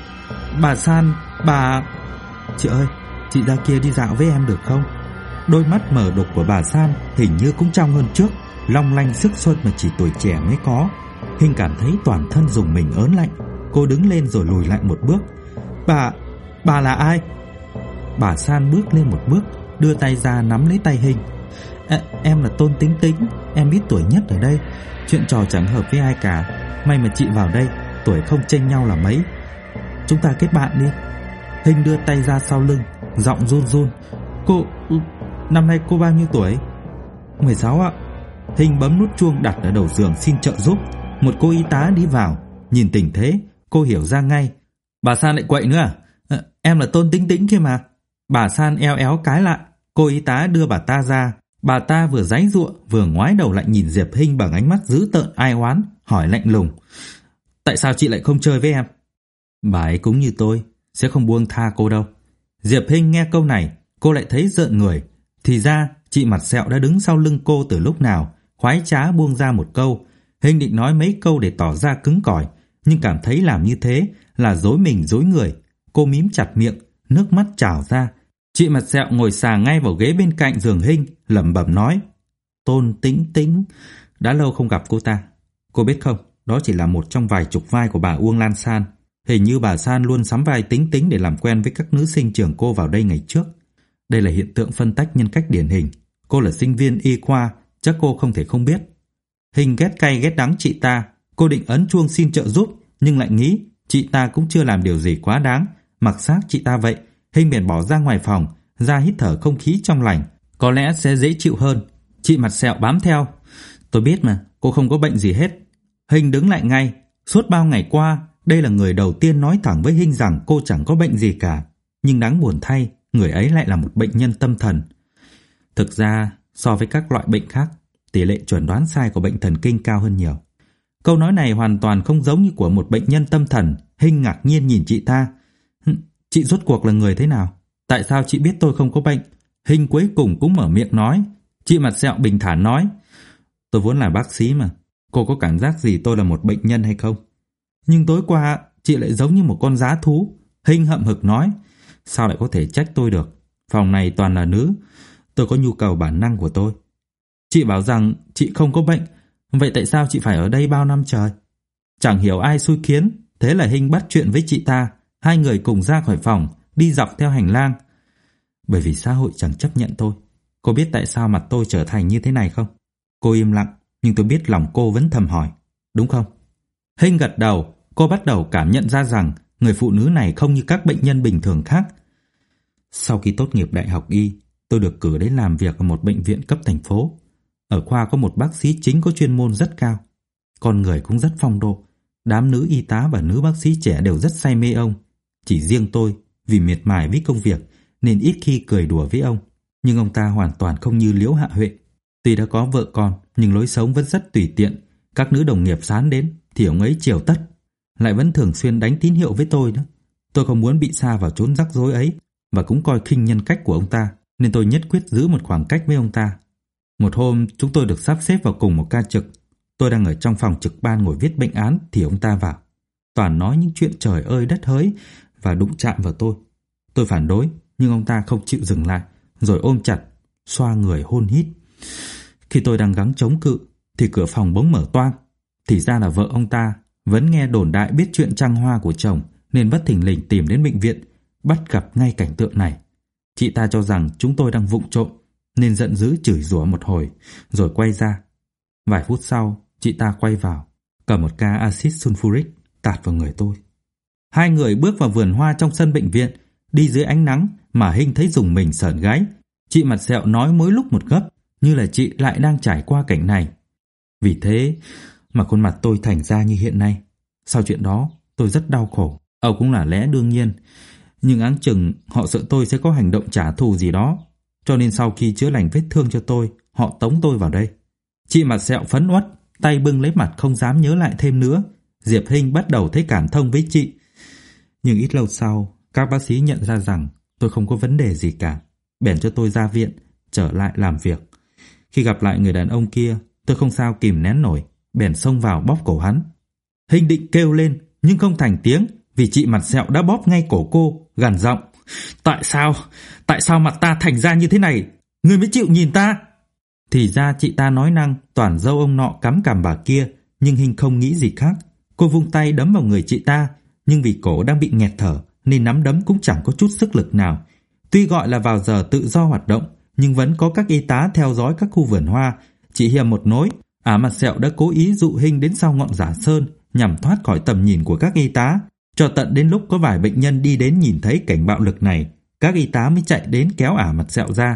Bà San, bà... Chị ơi, chị ra kia đi dạo với em được không? Đôi mắt mở đục của bà San hình như cũng trong hơn trước, long lanh sức xuân mà chỉ tuổi trẻ mới có. Hinh cảm thấy toàn thân rùng mình ớn lạnh. Cô đứng lên rồi lùi lại một bước. Bà là ai? Bà San bước lên một bước, đưa tay ra nắm lấy tay Hinh. Em là Tôn Tính Tính, em biết tuổi nhất ở đây. Chuyện trò chẳng hợp với ai cả. May mà chị vào đây, tuổi không chênh nhau là mấy. Chúng ta kết bạn đi. Hinh đưa tay ra sau lưng, giọng run run. Năm nay cô bao nhiêu tuổi? 16 ạ. Hinh bấm nút chuông đặt ở đầu giường xin trợ giúp. Một cô y tá đi vào. Nhìn tình thế, cô hiểu ra ngay. Bà San lại quậy nữa à? Em là Tôn Tính Tính kia mà. Bà San eo éo cái lại. Cô y tá đưa bà ta ra. Bà ta vừa giãy giụa vừa ngoái đầu lại nhìn Diệp Hinh bằng ánh mắt dữ tợn ai oán, hỏi lạnh lùng. Tại sao chị lại không chơi với em? Bà ấy cũng như tôi, sẽ không buông tha cô đâu. Diệp Hinh nghe câu này, cô lại thấy rợn người. Thì ra chị mặt sẹo đã đứng sau lưng cô từ lúc nào. Khoái trá buông ra một câu. Hinh định nói mấy câu để tỏ ra cứng cỏi, nhưng cảm thấy làm như thế là dối mình dối người. Cô mím chặt miệng, nước mắt trào ra. Chị mặt sẹo ngồi xà ngay vào ghế bên cạnh giường Hinh, lẩm bẩm nói. Tôn Tính Tính, đã lâu không gặp cô ta. Cô biết không, đó chỉ là một trong vài chục vai của bà Uông Lan San. Hình như bà San luôn sắm vai Tính Tính để làm quen với các nữ sinh trường cô vào đây ngày trước. Đây là hiện tượng phân tách nhân cách điển hình. Cô là sinh viên y khoa, chắc cô không thể không biết. Hinh ghét cay ghét đắng chị ta. Cô định ấn chuông xin trợ giúp, nhưng lại nghĩ chị ta cũng chưa làm điều gì quá đáng. Mặc xác chị ta vậy, Hinh bèn bỏ ra ngoài phòng, ra hít thở không khí trong lành, có lẽ sẽ dễ chịu hơn. Chị mặt sẹo bám theo. Tôi biết mà, cô không có bệnh gì hết. Hinh đứng lại ngay. Suốt bao ngày qua, đây là người đầu tiên nói thẳng với Hinh rằng cô chẳng có bệnh gì cả. Nhưng đáng buồn thay, người ấy lại là một bệnh nhân tâm thần. Thực ra, so với các loại bệnh khác, tỷ lệ chuẩn đoán sai của bệnh thần kinh cao hơn nhiều. Câu nói này hoàn toàn không giống như của một bệnh nhân tâm thần. Hinh ngạc nhiên nhìn chị ta. Chị rốt cuộc là người thế nào? Tại sao chị biết tôi không có bệnh? Hinh cuối cùng cũng mở miệng nói. Chị mặt sẹo bình thản nói. Tôi vốn là bác sĩ mà. Cô có cảm giác gì tôi là một bệnh nhân hay không? Nhưng tối qua chị lại giống như một con dã thú. Hinh hậm hực nói. Sao lại có thể trách tôi được? Phòng này toàn là nữ. Tôi có nhu cầu bản năng của tôi. Chị bảo rằng chị không có bệnh. Vậy tại sao chị phải ở đây bao năm trời? Chẳng hiểu ai xui khiến. Thế là Hinh bắt chuyện với chị ta. Hai người cùng ra khỏi phòng, đi dọc theo hành lang. Bởi vì xã hội chẳng chấp nhận tôi. Cô biết tại sao mặt tôi trở thành như thế này không? Cô im lặng, nhưng tôi biết lòng cô vẫn thầm hỏi. Đúng không? Hinh gật đầu. Cô bắt đầu cảm nhận ra rằng người phụ nữ này không như các bệnh nhân bình thường khác. Sau khi tốt nghiệp đại học y, tôi được cử đến làm việc ở một bệnh viện cấp thành phố. Ở khoa có một bác sĩ chính có chuyên môn rất cao. Con người cũng rất phong độ. Đám nữ y tá và nữ bác sĩ trẻ đều rất say mê ông. Chỉ riêng tôi, vì miệt mài với công việc nên ít khi cười đùa với ông. Nhưng ông ta hoàn toàn không như Liễu Hạ Huệ. Tuy đã có vợ con nhưng lối sống vẫn rất tùy tiện. Các nữ đồng nghiệp sán đến thì ông ấy chiều tất. Lại vẫn thường xuyên đánh tín hiệu với tôi nữa. Tôi không muốn bị sa vào chốn rắc rối ấy và cũng coi khinh nhân cách của ông ta, nên tôi nhất quyết giữ một khoảng cách với ông ta. Một hôm chúng tôi được sắp xếp vào cùng một ca trực. Tôi đang ở trong phòng trực ban ngồi viết bệnh án thì ông ta vào. Toàn nói những chuyện trời ơi đất hỡi và đụng chạm vào tôi. Tôi phản đối nhưng ông ta không chịu dừng lại, rồi ôm chặt, xoa người hôn hít. Khi tôi đang gắng chống cự thì cửa phòng bỗng mở toang. Thì ra là vợ ông ta vẫn nghe đồn đại biết chuyện trăng hoa của chồng nên bất thình lình tìm đến bệnh viện, bắt gặp ngay cảnh tượng này. Chị ta cho rằng chúng tôi đang vụng trộm nên giận dữ chửi rủa một hồi rồi quay ra. Vài phút sau, chị ta quay vào, cầm một ca axit sulfuric tạt vào người tôi. Hai người bước vào vườn hoa trong sân bệnh viện, đi dưới ánh nắng mà Hinh thấy rùng mình sởn gáy. Chị mặt sẹo nói mỗi lúc một gấp, như là chị lại đang trải qua cảnh này. Vì thế mà khuôn mặt tôi thành ra như hiện nay. Sau chuyện đó, tôi rất đau khổ. Cũng là lẽ đương nhiên. Nhưng áng chừng họ sợ tôi sẽ có hành động trả thù gì đó. Cho nên sau khi chữa lành vết thương cho tôi, họ tống tôi vào đây. Chị mặt sẹo phẫn uất, tay bưng lấy mặt không dám nhớ lại thêm nữa. Diệp Hinh bắt đầu thấy cảm thông với chị. Nhưng ít lâu sau, các bác sĩ nhận ra rằng tôi không có vấn đề gì cả. Bèn cho tôi ra viện, trở lại làm việc. Khi gặp lại người đàn ông kia, tôi không sao kìm nén nổi, bèn xông vào bóp cổ hắn. Hinh định kêu lên nhưng không thành tiếng vì chị mặt sẹo đã bóp ngay cổ cô, gằn giọng. Tại sao mặt ta thành ra như thế này? Ngươi mới chịu nhìn ta? Thì ra chị ta nói năng toàn dâu ông nọ cắm cằm bà kia, nhưng Hinh không nghĩ gì khác. Cô vung tay đấm vào người chị ta, nhưng vì cổ đang bị nghẹt thở nên nắm đấm cũng chẳng có chút sức lực nào. Tuy gọi là vào giờ tự do hoạt động, nhưng vẫn có các y tá theo dõi các khu vườn hoa. Chỉ hiềm một nỗi, mặt sẹo đã cố ý dụ Hinh đến sau ngọn giả sơn nhằm thoát khỏi tầm nhìn của các y tá. Cho tận đến lúc có vài bệnh nhân đi đến nhìn thấy cảnh bạo lực này, các y tá mới chạy đến kéo mặt sẹo ra.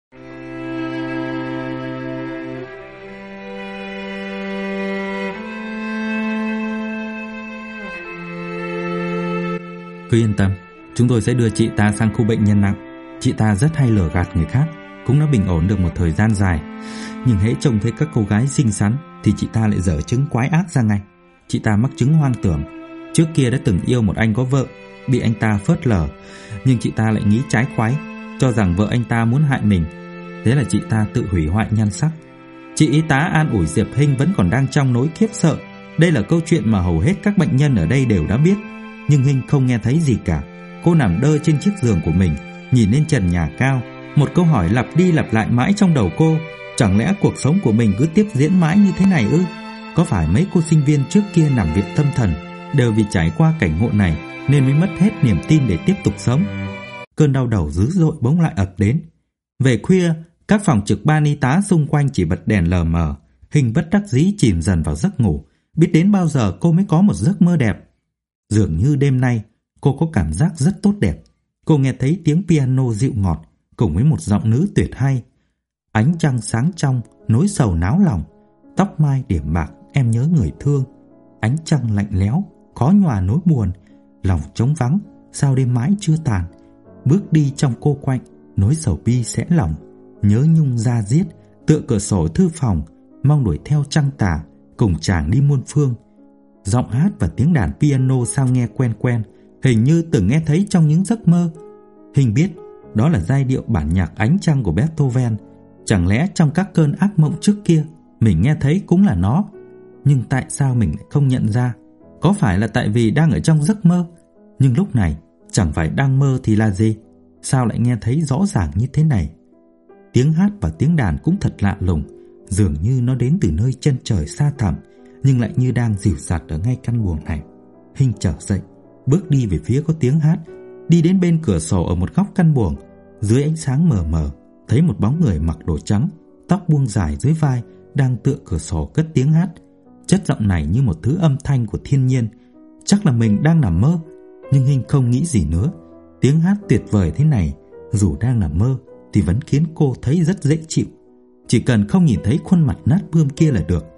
Cứ yên tâm, chúng tôi sẽ đưa chị ta sang khu bệnh nhân nặng. Chị ta rất hay lừa gạt người khác, cũng đã bình ổn được một thời gian dài. Nhưng hễ trông thấy các cô gái xinh xắn thì chị ta lại dở chứng quái ác ra ngay. Chị ta mắc chứng hoang tưởng. Trước kia đã từng yêu một anh có vợ, bị anh ta phớt lờ, nhưng chị ta lại nghĩ trái khoái, cho rằng vợ anh ta muốn hại mình. Thế là chị ta tự hủy hoại nhan sắc. Chị y tá an ủi Diệp Hinh vẫn còn đang trong nỗi khiếp sợ. Đây là câu chuyện mà hầu hết các bệnh nhân ở đây đều đã biết. Nhưng Hinh không nghe thấy gì cả. Cô nằm đơ trên chiếc giường của mình, nhìn lên trần nhà cao. Một câu hỏi lặp đi lặp lại mãi trong đầu cô. Chẳng lẽ cuộc sống của mình cứ tiếp diễn mãi như thế này ư? Có phải mấy cô sinh viên trước kia nằm viện tâm thần đều vì trải qua cảnh ngộ này nên mới mất hết niềm tin để tiếp tục sống? Cơn đau đầu dữ dội bỗng lại ập đến. Về khuya, các phòng trực ban y tá xung quanh chỉ bật đèn lờ mờ. Hinh bất đắc dĩ chìm dần vào giấc ngủ. Biết đến bao giờ cô mới có một giấc mơ đẹp. Dường như đêm nay cô có cảm giác rất tốt đẹp. Cô nghe thấy tiếng piano dịu ngọt cùng với một giọng nữ tuyệt hay. Ánh trăng sáng trong, nỗi sầu náo lòng. Tóc mai điểm bạc, em nhớ người thương. Ánh trăng lạnh lẽo, khó nhòa nỗi buồn. Lòng trống vắng, sao đêm mãi chưa tàn. Bước đi trong cô quạnh, nỗi sầu bi sẽ lòng. Nhớ nhung ra diết, tựa cửa sổ thư phòng, mong đuổi theo trăng tà, cùng chàng đi muôn phương. Giọng hát và tiếng đàn piano sao nghe quen quen, hình như từng nghe thấy trong những giấc mơ. Hinh biết đó là giai điệu bản nhạc Ánh Trăng của Beethoven. Chẳng lẽ trong các cơn ác mộng trước kia mình nghe thấy cũng là nó? Nhưng tại sao mình lại không nhận ra? Có phải là tại vì đang ở trong giấc mơ? Nhưng lúc này chẳng phải đang mơ thì là gì? Sao lại nghe thấy rõ ràng như thế này? Tiếng hát và tiếng đàn cũng thật lạ lùng, dường như nó đến từ nơi chân trời xa thẳm, nhưng lại như đang dịu dặt ở ngay căn buồng này. Hinh trở dậy, bước đi về phía có tiếng hát, đi đến bên cửa sổ ở một góc căn buồng. Dưới ánh sáng mờ mờ, thấy một bóng người mặc đồ trắng, tóc buông dài dưới vai, đang tựa cửa sổ cất tiếng hát. Chất giọng này như một thứ âm thanh của thiên nhiên. Chắc là mình đang nằm mơ. Nhưng Hinh không nghĩ gì nữa. Tiếng hát tuyệt vời thế này, dù đang nằm mơ thì vẫn khiến cô thấy rất dễ chịu. Chỉ cần không nhìn thấy khuôn mặt nát bươm kia là được.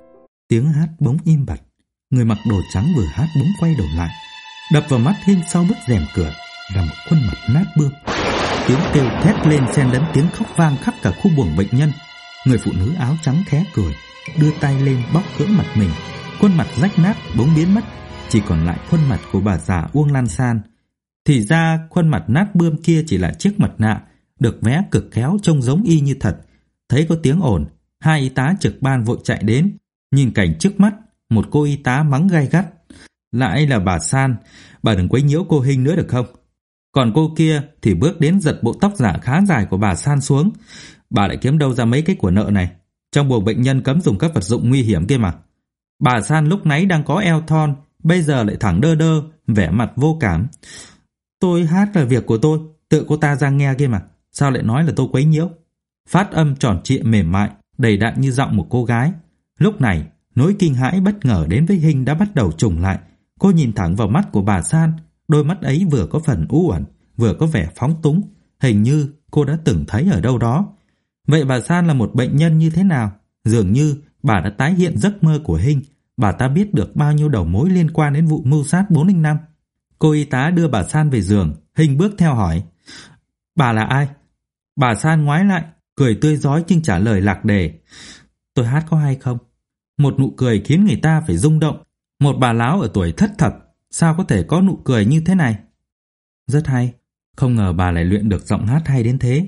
Tiếng hát bỗng im bặt. Người mặc đồ trắng vừa hát bỗng quay đầu lại. Đập vào mắt Hinh sau bức rèm cửa là một khuôn mặt nát bươm. Tiếng kêu thét lên xen lẫn tiếng khóc vang khắp cả khu buồng bệnh nhân. Người phụ nữ áo trắng khẽ cười, đưa tay lên bóc gỡ mặt mình. Khuôn mặt rách nát bỗng biến mất, chỉ còn lại khuôn mặt của bà già Uông Lan San. Thì ra khuôn mặt nát bươm kia chỉ là chiếc mặt nạ được vẽ cực khéo, trông giống y như thật. Thấy có tiếng ồn, hai y tá trực ban vội chạy đến. Nhìn cảnh trước mắt, một cô y tá mắng gay gắt: "Lại là bà San, bà đừng quấy nhiễu cô Hinh nữa được không?" Còn cô kia thì bước đến giật bộ tóc giả khá dài của bà San xuống. "Bà lại kiếm đâu ra mấy cái của nợ này? Trong buồng bệnh nhân cấm dùng các vật dụng nguy hiểm kia mà." Bà San lúc nãy đang có eo thon, bây giờ lại thẳng đơ đơ, vẻ mặt vô cảm. "Tôi hát là việc của tôi, tự cô ta ra nghe kia mà, sao lại nói là tôi quấy nhiễu?" Phát âm tròn trịa mềm mại, đầy đặn như giọng một cô gái. Lúc này, nỗi kinh hãi bất ngờ đến với Hinh đã bắt đầu trùng lại. Cô nhìn thẳng vào mắt của bà San, đôi mắt ấy vừa có phần u uẩn, vừa có vẻ phóng túng, hình như cô đã từng thấy ở đâu đó. Vậy bà San là một bệnh nhân như thế nào? Dường như bà đã tái hiện giấc mơ của Hinh. Bà ta biết được bao nhiêu đầu mối liên quan đến vụ mưu sát 405. Cô y tá đưa bà San về giường. Hinh bước theo hỏi: "Bà là ai?" Bà San ngoái lại, cười tươi rói nhưng trả lời lạc đề: "Tôi hát có hay không?" Một nụ cười khiến người ta phải rung động. Một bà láo ở tuổi thất thập sao có thể có nụ cười như thế này? "Rất hay, không ngờ bà lại luyện được giọng hát hay đến thế."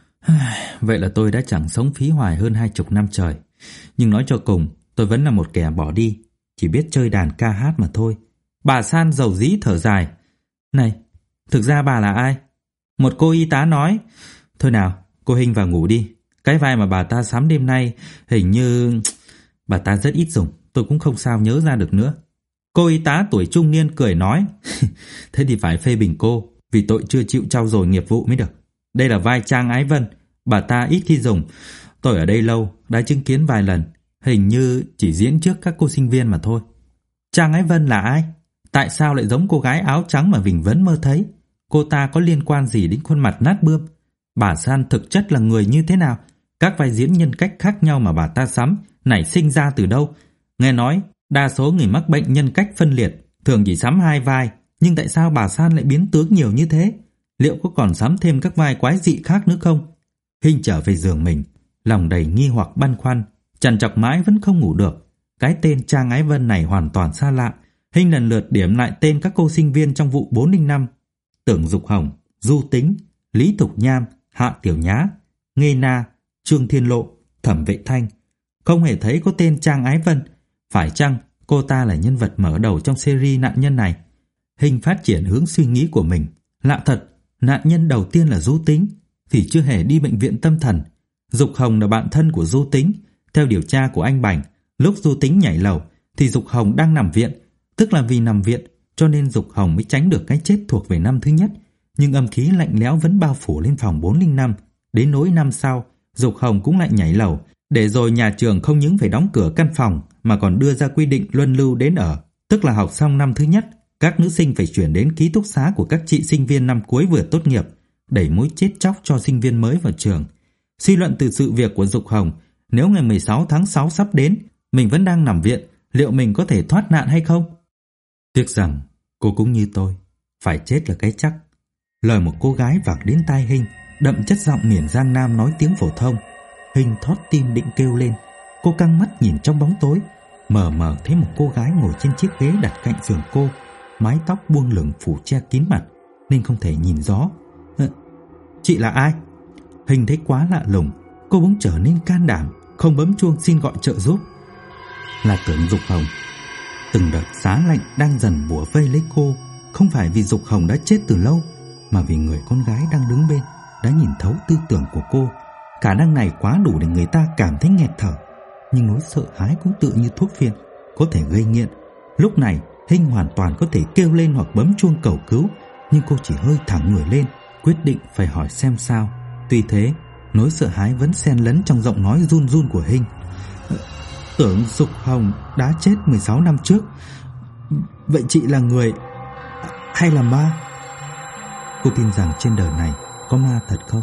"Vậy là tôi đã chẳng sống phí hoài hơn 20 năm trời. Nhưng nói cho cùng, tôi vẫn là một kẻ bỏ đi, chỉ biết chơi đàn ca hát mà thôi." Bà San dầu dĩ thở dài: "Này, thực ra bà là ai?" Một cô y tá nói: "Thôi nào, cô Hinh vào ngủ đi. Cái vai mà bà ta sắm đêm nay hình như bà ta rất ít dùng, tôi cũng không sao nhớ ra được nữa." Cô y tá tuổi trung niên cười nói: "Thế thì phải phê bình cô, vì tội chưa chịu trau dồi nghiệp vụ mới được. Đây là vai Trang Ái Vân, bà ta ít khi dùng. Tôi ở đây lâu, đã chứng kiến vài lần, hình như chỉ diễn trước các cô sinh viên mà thôi." Trang Ái Vân là ai? Tại sao lại giống cô gái áo trắng mà Vinh vẫn mơ thấy? Cô ta có liên quan gì đến khuôn mặt nát bươm? Bà San thực chất là người như thế nào? Các vai diễn nhân cách khác nhau mà bà ta sắm nảy sinh ra từ đâu? Nghe nói đa số người mắc bệnh nhân cách phân liệt thường chỉ sắm 2 vai, nhưng tại sao bà San lại biến tướng nhiều như thế? Liệu có còn sắm thêm các vai quái dị khác nữa không? Hinh trở về giường mình, lòng đầy nghi hoặc băn khoăn, trằn trọc mãi vẫn không ngủ được. Cái tên Trang Ái Vân này hoàn toàn xa lạ. Hinh lần lượt điểm lại tên các cô sinh viên trong vụ 405: Tưởng Dục Hồng, Du Tính, Lý Thục Nham, Hạ Tiểu Nhã, Nghê Na, Trương Thiên Lộ, Thẩm Vệ Thanh. Không hề thấy có tên Trang Ái Vân. Phải chăng cô ta là nhân vật mở đầu trong series nạn nhân này? Hinh phát triển hướng suy nghĩ của mình. Lạ thật, nạn nhân đầu tiên là Du Tính vì chưa hề đi bệnh viện tâm thần. Dục Hồng là bạn thân của Du Tính. Theo điều tra của anh Bành, lúc Du Tính nhảy lầu thì Dục Hồng đang nằm viện. Tức là vì nằm viện cho nên Dục Hồng mới tránh được cái chết thuộc về năm thứ nhất. Nhưng âm khí lạnh lẽo vẫn bao phủ lên phòng 405. Đến nỗi năm sau, Dục Hồng cũng lại nhảy lầu, để rồi nhà trường không những phải đóng cửa căn phòng mà còn đưa ra quy định luân lưu đến ở. Tức là học xong năm thứ nhất, các nữ sinh phải chuyển đến ký túc xá của các chị sinh viên năm cuối vừa tốt nghiệp, đẩy mối chết chóc cho sinh viên mới vào trường. Suy luận từ sự việc của Dục Hồng, nếu ngày 16 tháng 6 sắp đến, mình vẫn đang nằm viện, liệu mình có thể thoát nạn hay không? Tiếc rằng cô cũng như tôi, phải chết là cái chắc. Lời một cô gái vẳng đến tai Hinh, đậm chất giọng miền Giang Nam nói tiếng phổ thông. Hinh thót tim định kêu lên. Cô căng mắt nhìn trong bóng tối, mờ mờ thấy một cô gái ngồi trên chiếc ghế đặt cạnh giường cô, mái tóc buông lửng phủ che kín mặt nên không thể nhìn rõ. Chị là ai? Hinh thấy quá lạ lùng, cô bỗng trở nên can đảm, không bấm chuông xin gọi trợ giúp. Là Tưởng Dục Hồng. Từng đợt giá lạnh đang dần bủa vây lấy cô, không phải vì Dục Hồng đã chết từ lâu, mà vì người con gái đang đứng bên đã nhìn thấu tư tưởng của cô. Khả năng này quá đủ để người ta cảm thấy nghẹt thở. Nhưng nỗi sợ hãi cũng tự như thuốc phiện, có thể gây nghiện. Lúc này Hinh hoàn toàn có thể kêu lên hoặc bấm chuông cầu cứu, nhưng cô chỉ hơi thẳng người lên, quyết định phải hỏi xem sao. Tuy thế, nỗi sợ hãi vẫn xen lẫn trong giọng nói run run của Hinh. Tưởng Dục Hồng đã chết 16 năm trước. Vậy chị là người hay là ma? Cô tin rằng trên đời này có ma thật không?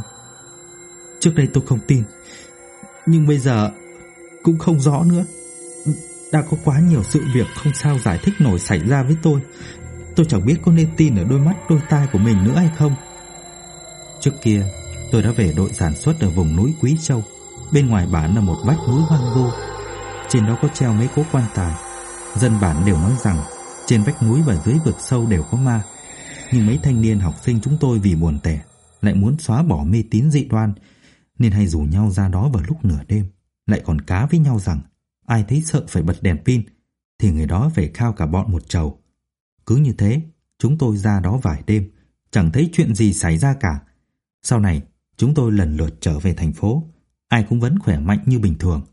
Trước đây tôi không tin, nhưng bây giờ cũng không rõ nữa. Đã có quá nhiều sự việc không sao giải thích nổi xảy ra với tôi. Tôi chẳng biết có nên tin ở đôi mắt đôi tai của mình nữa hay không. Trước kia tôi đã về đội sản xuất ở vùng núi Quý Châu. Bên ngoài bản là một vách núi hoang vu. Trên đó có treo mấy cố quan tài. Dân bản đều nói rằng trên vách núi và dưới vực sâu đều có ma. Nhưng mấy thanh niên học sinh chúng tôi vì buồn tẻ lại muốn xóa bỏ mê tín dị đoan, nên hay rủ nhau ra đó vào lúc nửa đêm, lại còn cá với nhau rằng ai thấy sợ phải bật đèn pin thì người đó phải khao cả bọn một chầu. Cứ như thế, chúng tôi ra đó vài đêm, chẳng thấy chuyện gì xảy ra cả. Sau này, chúng tôi lần lượt trở về thành phố, ai cũng vẫn khỏe mạnh như bình thường.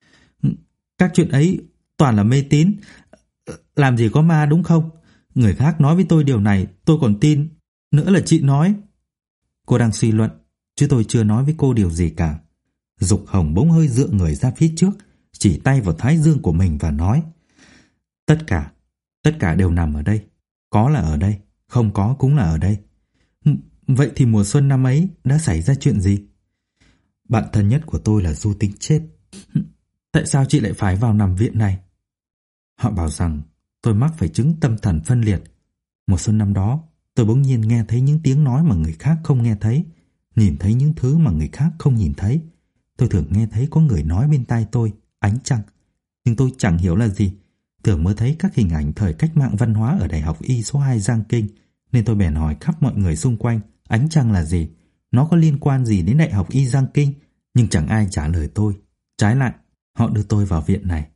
Các chuyện ấy toàn là mê tín, làm gì có ma đúng không? Người khác nói với tôi điều này tôi còn tin, nữa là chị nói. Cô đang suy luận, chứ tôi chưa nói với cô điều gì cả. Dục Hồng bỗng hơi dựa người ra phía trước, chỉ tay vào thái dương của mình và nói: Tất cả đều nằm ở đây. Có là ở đây, không có cũng là ở đây. Vậy thì mùa xuân năm ấy đã xảy ra chuyện gì? Bạn thân nhất của tôi là Du Tính chết. Tại sao chị lại phải vào nằm viện này? Họ bảo rằng tôi mắc phải chứng tâm thần phân liệt. Mùa xuân năm đó, tôi bỗng nhiên nghe thấy những tiếng nói mà người khác không nghe thấy, nhìn thấy những thứ mà người khác không nhìn thấy. Tôi thường nghe thấy có người nói bên tai tôi ánh trăng, nhưng tôi chẳng hiểu là gì. Thường mới thấy các hình ảnh thời cách mạng văn hóa ở Đại học Y số 2 Giang Kinh, nên tôi bèn hỏi khắp mọi người xung quanh ánh trăng là gì, nó có liên quan gì đến Đại học Y Giang Kinh, nhưng chẳng ai trả lời tôi. Trái lại, họ đưa tôi vào viện này.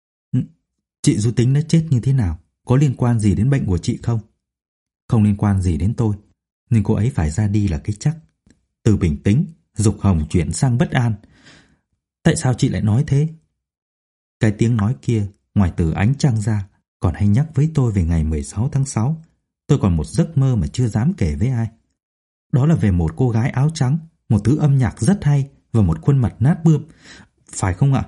Chị Du Tính đã chết như thế nào? Có liên quan gì đến bệnh của chị không? Không liên quan gì đến tôi, nhưng cô ấy phải ra đi là cái chắc. Từ bình tĩnh, Dục Hồng chuyển sang bất an. Tại sao chị lại nói thế? Cái tiếng nói kia, ngoài từ ánh trăng ra, còn hay nhắc với tôi về ngày 16 tháng 6. Tôi còn một giấc mơ mà chưa dám kể với ai. Đó là về một cô gái áo trắng, một thứ âm nhạc rất hay và một khuôn mặt nát bươm. Phải không ạ?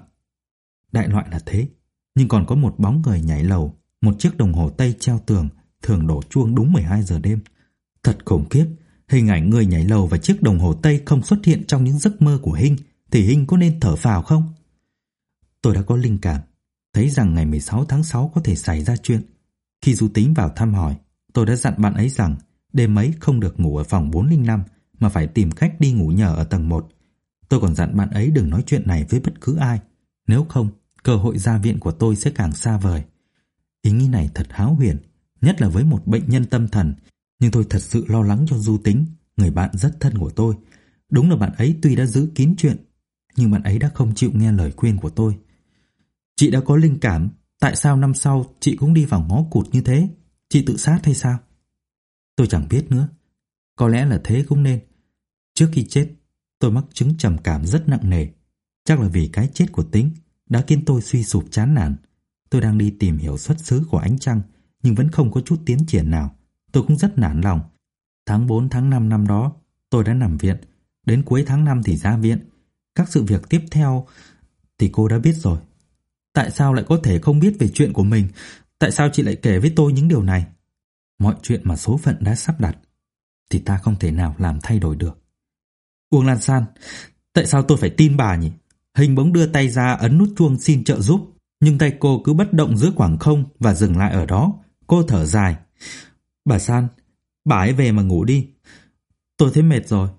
Đại loại là thế. Nhưng còn có một bóng người nhảy lầu, một chiếc đồng hồ tây treo tường, thường đổ chuông đúng 12 giờ đêm. Thật khủng khiếp, hình ảnh người nhảy lầu và chiếc đồng hồ tây không xuất hiện trong những giấc mơ của Hinh, thì Hinh có nên thở phào không? Tôi đã có linh cảm, thấy rằng ngày 16 tháng 6 có thể xảy ra chuyện. Khi Du Tính vào thăm hỏi, tôi đã dặn bạn ấy rằng đêm ấy không được ngủ ở phòng 405 mà phải tìm cách đi ngủ nhờ ở tầng 1. Tôi còn dặn bạn ấy đừng nói chuyện này với bất cứ ai, nếu không cơ hội ra viện của tôi sẽ càng xa vời. Ý nghĩ này thật hão huyền, nhất là với một bệnh nhân tâm thần, nhưng tôi thật sự lo lắng cho Du Tính, người bạn rất thân của tôi. Đúng là bạn ấy tuy đã giữ kín chuyện, nhưng bạn ấy đã không chịu nghe lời khuyên của tôi. Chị đã có linh cảm, tại sao năm sau chị cũng đi vào ngõ cụt như thế? Chị tự sát hay sao? Tôi chẳng biết nữa. Có lẽ là thế cũng nên. Trước khi chết, tôi mắc chứng trầm cảm rất nặng nề. Chắc là vì cái chết của Tính đã khiến tôi suy sụp chán nản. Tôi đang đi tìm hiểu xuất xứ của ánh trăng, nhưng vẫn không có chút tiến triển nào. Tôi cũng rất nản lòng. Tháng 4, tháng 5 năm đó, tôi đã nằm viện. Đến cuối tháng 5 thì ra viện. Các sự việc tiếp theo thì cô đã biết rồi. Tại sao lại có thể không biết về chuyện của mình? Tại sao chị lại kể với tôi những điều này? Mọi chuyện mà số phận đã sắp đặt thì ta không thể nào làm thay đổi được. Uông Lan San, tại sao tôi phải tin bà nhỉ? Hình bỗng đưa tay ra ấn nút chuông xin trợ giúp, nhưng tay cô cứ bất động giữa khoảng không và dừng lại ở đó. Cô thở dài. Bà San, bà ấy về mà ngủ đi. Tôi thấy mệt rồi.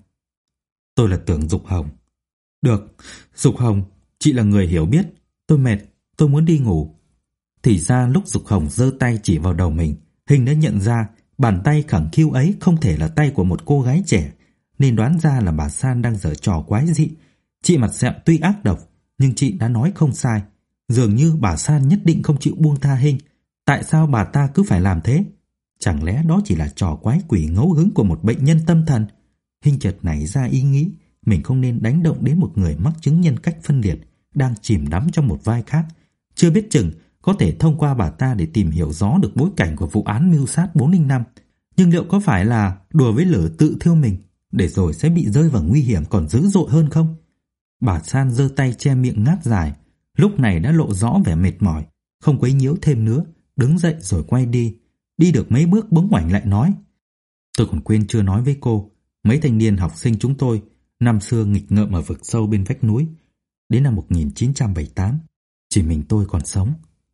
Tôi là tưởng Dục Hồng. Được, Dục Hồng, chị là người hiểu biết. Tôi mệt, tôi muốn đi ngủ. Thì ra lúc Dục Hồng giơ tay chỉ vào đầu mình, Hình đã nhận ra bàn tay khẳng khiu ấy không thể là tay của một cô gái trẻ, nên đoán ra là bà San đang giở trò quái dị. Chị mặt sẹo tuy ác độc, nhưng chị đã nói không sai. Dường như bà San nhất định không chịu buông tha Hình. Tại sao bà ta cứ phải làm thế? Chẳng lẽ đó chỉ là trò quái quỷ ngẫu hứng của một bệnh nhân tâm thần? Hình chợt nảy ra ý nghĩ mình không nên đánh động đến một người mắc chứng nhân cách phân liệt, đang chìm đắm trong một vai khác. Chưa biết chừng có thể thông qua bà ta để tìm hiểu rõ được bối cảnh của vụ án mưu sát 405. Nhưng liệu có phải là đùa với lửa tự thiêu mình, để rồi sẽ bị rơi vào nguy hiểm còn dữ dội hơn không? Bà San giơ tay che miệng ngáp dài, lúc này đã lộ rõ vẻ mệt mỏi, không quấy nhiễu thêm nữa, đứng dậy rồi quay đi. Đi được mấy bước bỗng ngoảnh lại nói: Tôi còn quên chưa nói với cô, mấy thanh niên học sinh chúng tôi năm xưa nghịch ngợm ở vực sâu bên vách núi. Đến năm 1978, chỉ mình tôi còn sống.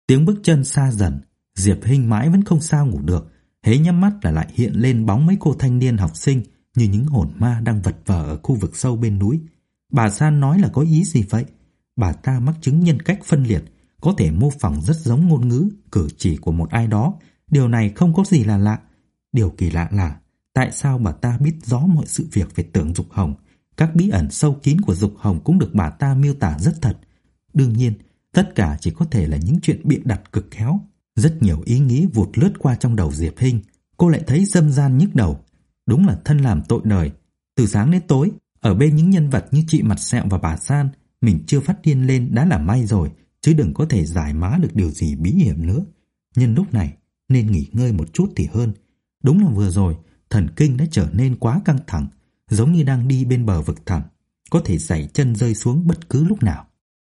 Tiếng bước chân xa dần. Diệp Hinh mãi vẫn không sao ngủ được. Hễ nhắm mắt là lại hiện lên bóng mấy cô thanh niên học sinh như những hồn ma đang vật vờ ở khu vực sâu bên núi. Bà San nói là có ý gì vậy? Bà ta mắc chứng nhân cách phân liệt, có thể mô phỏng rất giống ngôn ngữ, cử chỉ của một ai đó. Điều này không có gì là lạ. Điều kỳ lạ là tại sao bà ta biết rõ mọi sự việc về Tưởng Dục Hồng. Các bí ẩn sâu kín của Dục Hồng cũng được bà ta miêu tả rất thật. Đương nhiên, tất cả chỉ có thể là những chuyện bịa đặt cực khéo. Rất nhiều ý nghĩ vụt lướt qua trong đầu Diệp Hinh. Cô lại thấy dâm gian nhức đầu. Đúng là thân làm tội đời. Từ sáng đến tối, ở bên những nhân vật như chị Mặt Sẹo và bà San, mình chưa phát điên lên đã là may rồi, chứ đừng có thể giải mã được điều gì bí hiểm nữa. Nhưng lúc này nên nghỉ ngơi một chút thì hơn. Đúng là vừa rồi thần kinh đã trở nên quá căng thẳng, giống như đang đi bên bờ vực thẳm, có thể giẫy chân rơi xuống bất cứ lúc nào.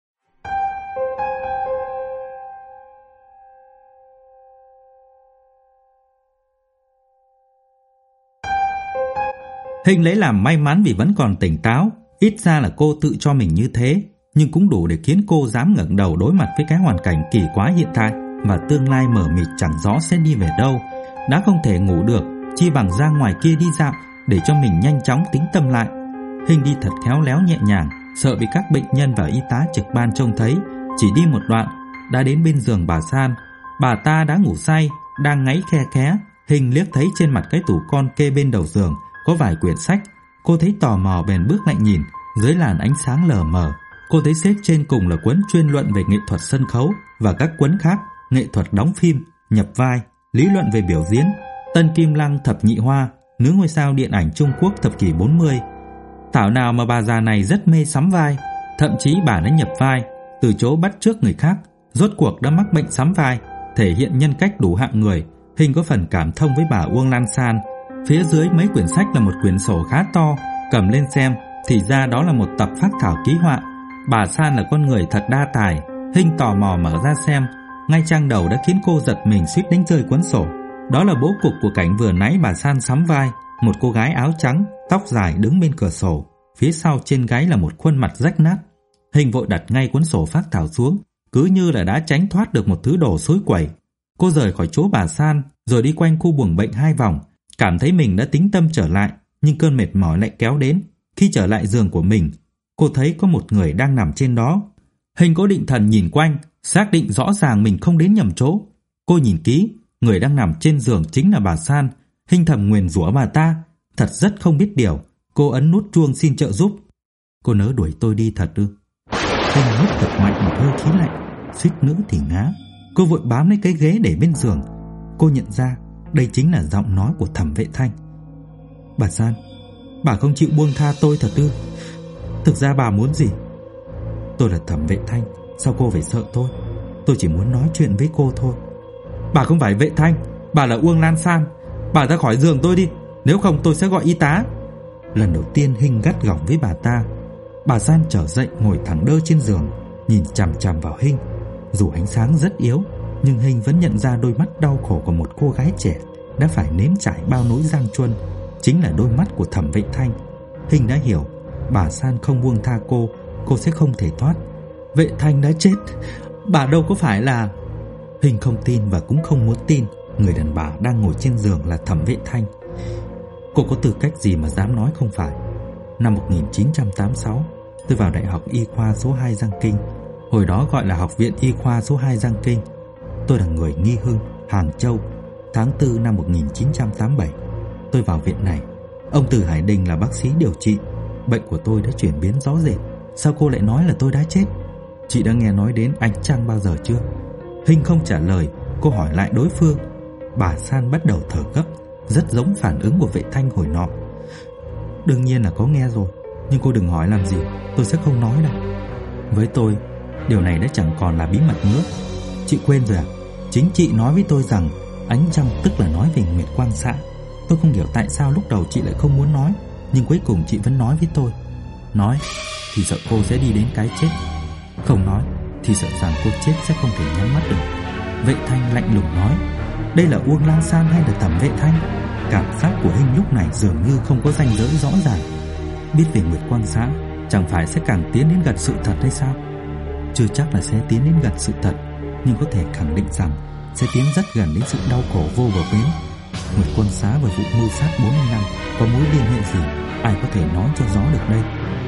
Hinh lấy làm may mắn vì vẫn còn tỉnh táo. Ít ra là cô tự cho mình như thế, nhưng cũng đủ để khiến cô dám ngẩng đầu đối mặt với cái hoàn cảnh kỳ quái hiện tại và tương lai mờ mịt chẳng rõ sẽ đi về đâu. Đã không thể ngủ được, chi bằng ra ngoài kia đi dạo để cho mình nhanh chóng tĩnh tâm lại. Hinh đi thật khéo léo nhẹ nhàng, sợ bị các bệnh nhân và y tá trực ban trông thấy. Chỉ đi một đoạn đã đến bên giường bà San. Bà ta đã ngủ say, đang ngáy khe khé. Hinh liếc thấy trên mặt cái tủ con kê bên đầu giường có vài quyển sách. Cô thấy tò mò bèn bước lại nhìn. Dưới làn ánh sáng lờ mờ, cô thấy xếp trên cùng là cuốn chuyên luận về nghệ thuật sân khấu và các cuốn khác, nghệ thuật đóng phim, nhập vai, lý luận về biểu diễn, Tân Kim Lăng thập nhị hoa, nữ ngôi sao điện ảnh Trung Quốc thập kỷ 40. Thảo nào mà bà già này rất mê sắm vai, thậm chí bà đã nhập vai, từ chỗ bắt chước người khác, rốt cuộc đã mắc bệnh sắm vai, thể hiện nhân cách đủ hạng người. Hinh có phần cảm thông với bà Uông Lan San. Phía dưới mấy quyển sách là một quyển sổ khá to, cầm lên xem thì ra đó là một tập phác thảo ký họa. Bà San là con người thật đa tài. Hinh tò mò mở ra xem, ngay trang đầu đã khiến cô giật mình suýt đánh rơi cuốn sổ. Đó là bố cục của cảnh vừa nãy bà San sắm vai, một cô gái áo trắng, tóc dài đứng bên cửa sổ, phía sau trên gáy là một khuôn mặt rách nát. Hinh vội đặt ngay cuốn sổ phác thảo xuống, cứ như là đã tránh thoát được một thứ đồ xối quẩy. Cô rời khỏi chỗ bà San, rồi đi quanh khu buồng bệnh 2 vòng, cảm thấy mình đã tĩnh tâm trở lại, nhưng cơn mệt mỏi lại kéo đến. Khi trở lại giường của mình, cô thấy có một người đang nằm trên đó. Hinh có định thần nhìn quanh, xác định rõ ràng mình không đến nhầm chỗ. Cô nhìn kỹ, người đang nằm trên giường chính là bà San. Hinh thầm nguyền rủa bà ta, thật rất không biết điều. Cô ấn nút chuông xin trợ giúp. Cô nỡ đuổi tôi đi thật ư? Hinh hít thật mạnh một hơi khí lạnh, suýt nữa thì ngã. Cô vội bám lấy cái ghế để bên giường. Cô nhận ra đây chính là giọng nói của Thẩm Vệ Thanh. Bà San, bà không chịu buông tha tôi thật ư? Thực ra bà muốn gì? Tôi là Thẩm Vệ Thanh, sao cô phải sợ tôi? Tôi chỉ muốn nói chuyện với cô thôi. Bà không phải Vệ Thanh, bà là Uông Lan San. Bà ra khỏi giường tôi đi, nếu không tôi sẽ gọi y tá. Lần đầu tiên Hinh gắt gỏng với bà ta. Bà San trở dậy ngồi thẳng đơ trên giường, nhìn chằm chằm vào Hinh. Dù ánh sáng rất yếu, nhưng Hinh vẫn nhận ra đôi mắt đau khổ của một cô gái trẻ đã phải nếm trải bao nỗi giang truân. Chính là đôi mắt của Thẩm Vệ Thanh. Hinh đã hiểu, bà San không buông tha cô sẽ không thể thoát. Vệ Thanh đã chết, bà đâu có phải là... Hinh không tin và cũng không muốn tin người đàn bà đang ngồi trên giường là Thẩm Vệ Thanh. Cô có tư cách gì mà dám nói không phải? Năm 1986, tôi vào Đại học Y khoa số 2 Giang Kinh. Hồi đó gọi là Học viện Y khoa số 2 Giang Kinh. Tôi là người Nghi Hưng, Hàng Châu. Tháng 4 năm 1987, tôi vào viện này. Ông Từ Hải Đình là bác sĩ điều trị. Bệnh của tôi đã chuyển biến rõ rệt. Sao cô lại nói là tôi đã chết? Chị đã nghe nói đến ánh trăng bao giờ chưa? Hinh không trả lời. Cô hỏi lại đối phương. Bà San bắt đầu thở gấp, rất giống phản ứng của Vệ Thanh hồi nọ. Đương nhiên là có nghe rồi, nhưng cô đừng hỏi làm gì, tôi sẽ không nói đâu. Với tôi, điều này đã chẳng còn là bí mật nữa. Chị quên rồi à? Chính chị nói với tôi rằng ánh trăng tức là nói về Nguyệt Quang xã. Tôi không hiểu tại sao lúc đầu chị lại không muốn nói, nhưng cuối cùng chị vẫn nói với tôi. Nói thì sợ cô sẽ đi đến cái chết, không nói thì sợ rằng cô chết sẽ không thể nhắm mắt được. Vệ Thanh lạnh lùng nói. Đây là Uông Lan San hay là Thẩm Vệ Thanh? Cảm giác của Hinh lúc này dường như không có ranh giới rõ ràng. Biết về Nguyệt Quang xã chẳng phải sẽ càng tiến đến gần sự thật hay sao? Chưa chắc là sẽ tiến đến gần sự thật. nhưng có thể khẳng định rằng sẽ tiến rất gần đến sự đau khổ vô bờ bến. Nguyệt Quang Xã và vụ mưu sát 405 có mối liên hệ gì, ai có thể nói cho rõ được đây?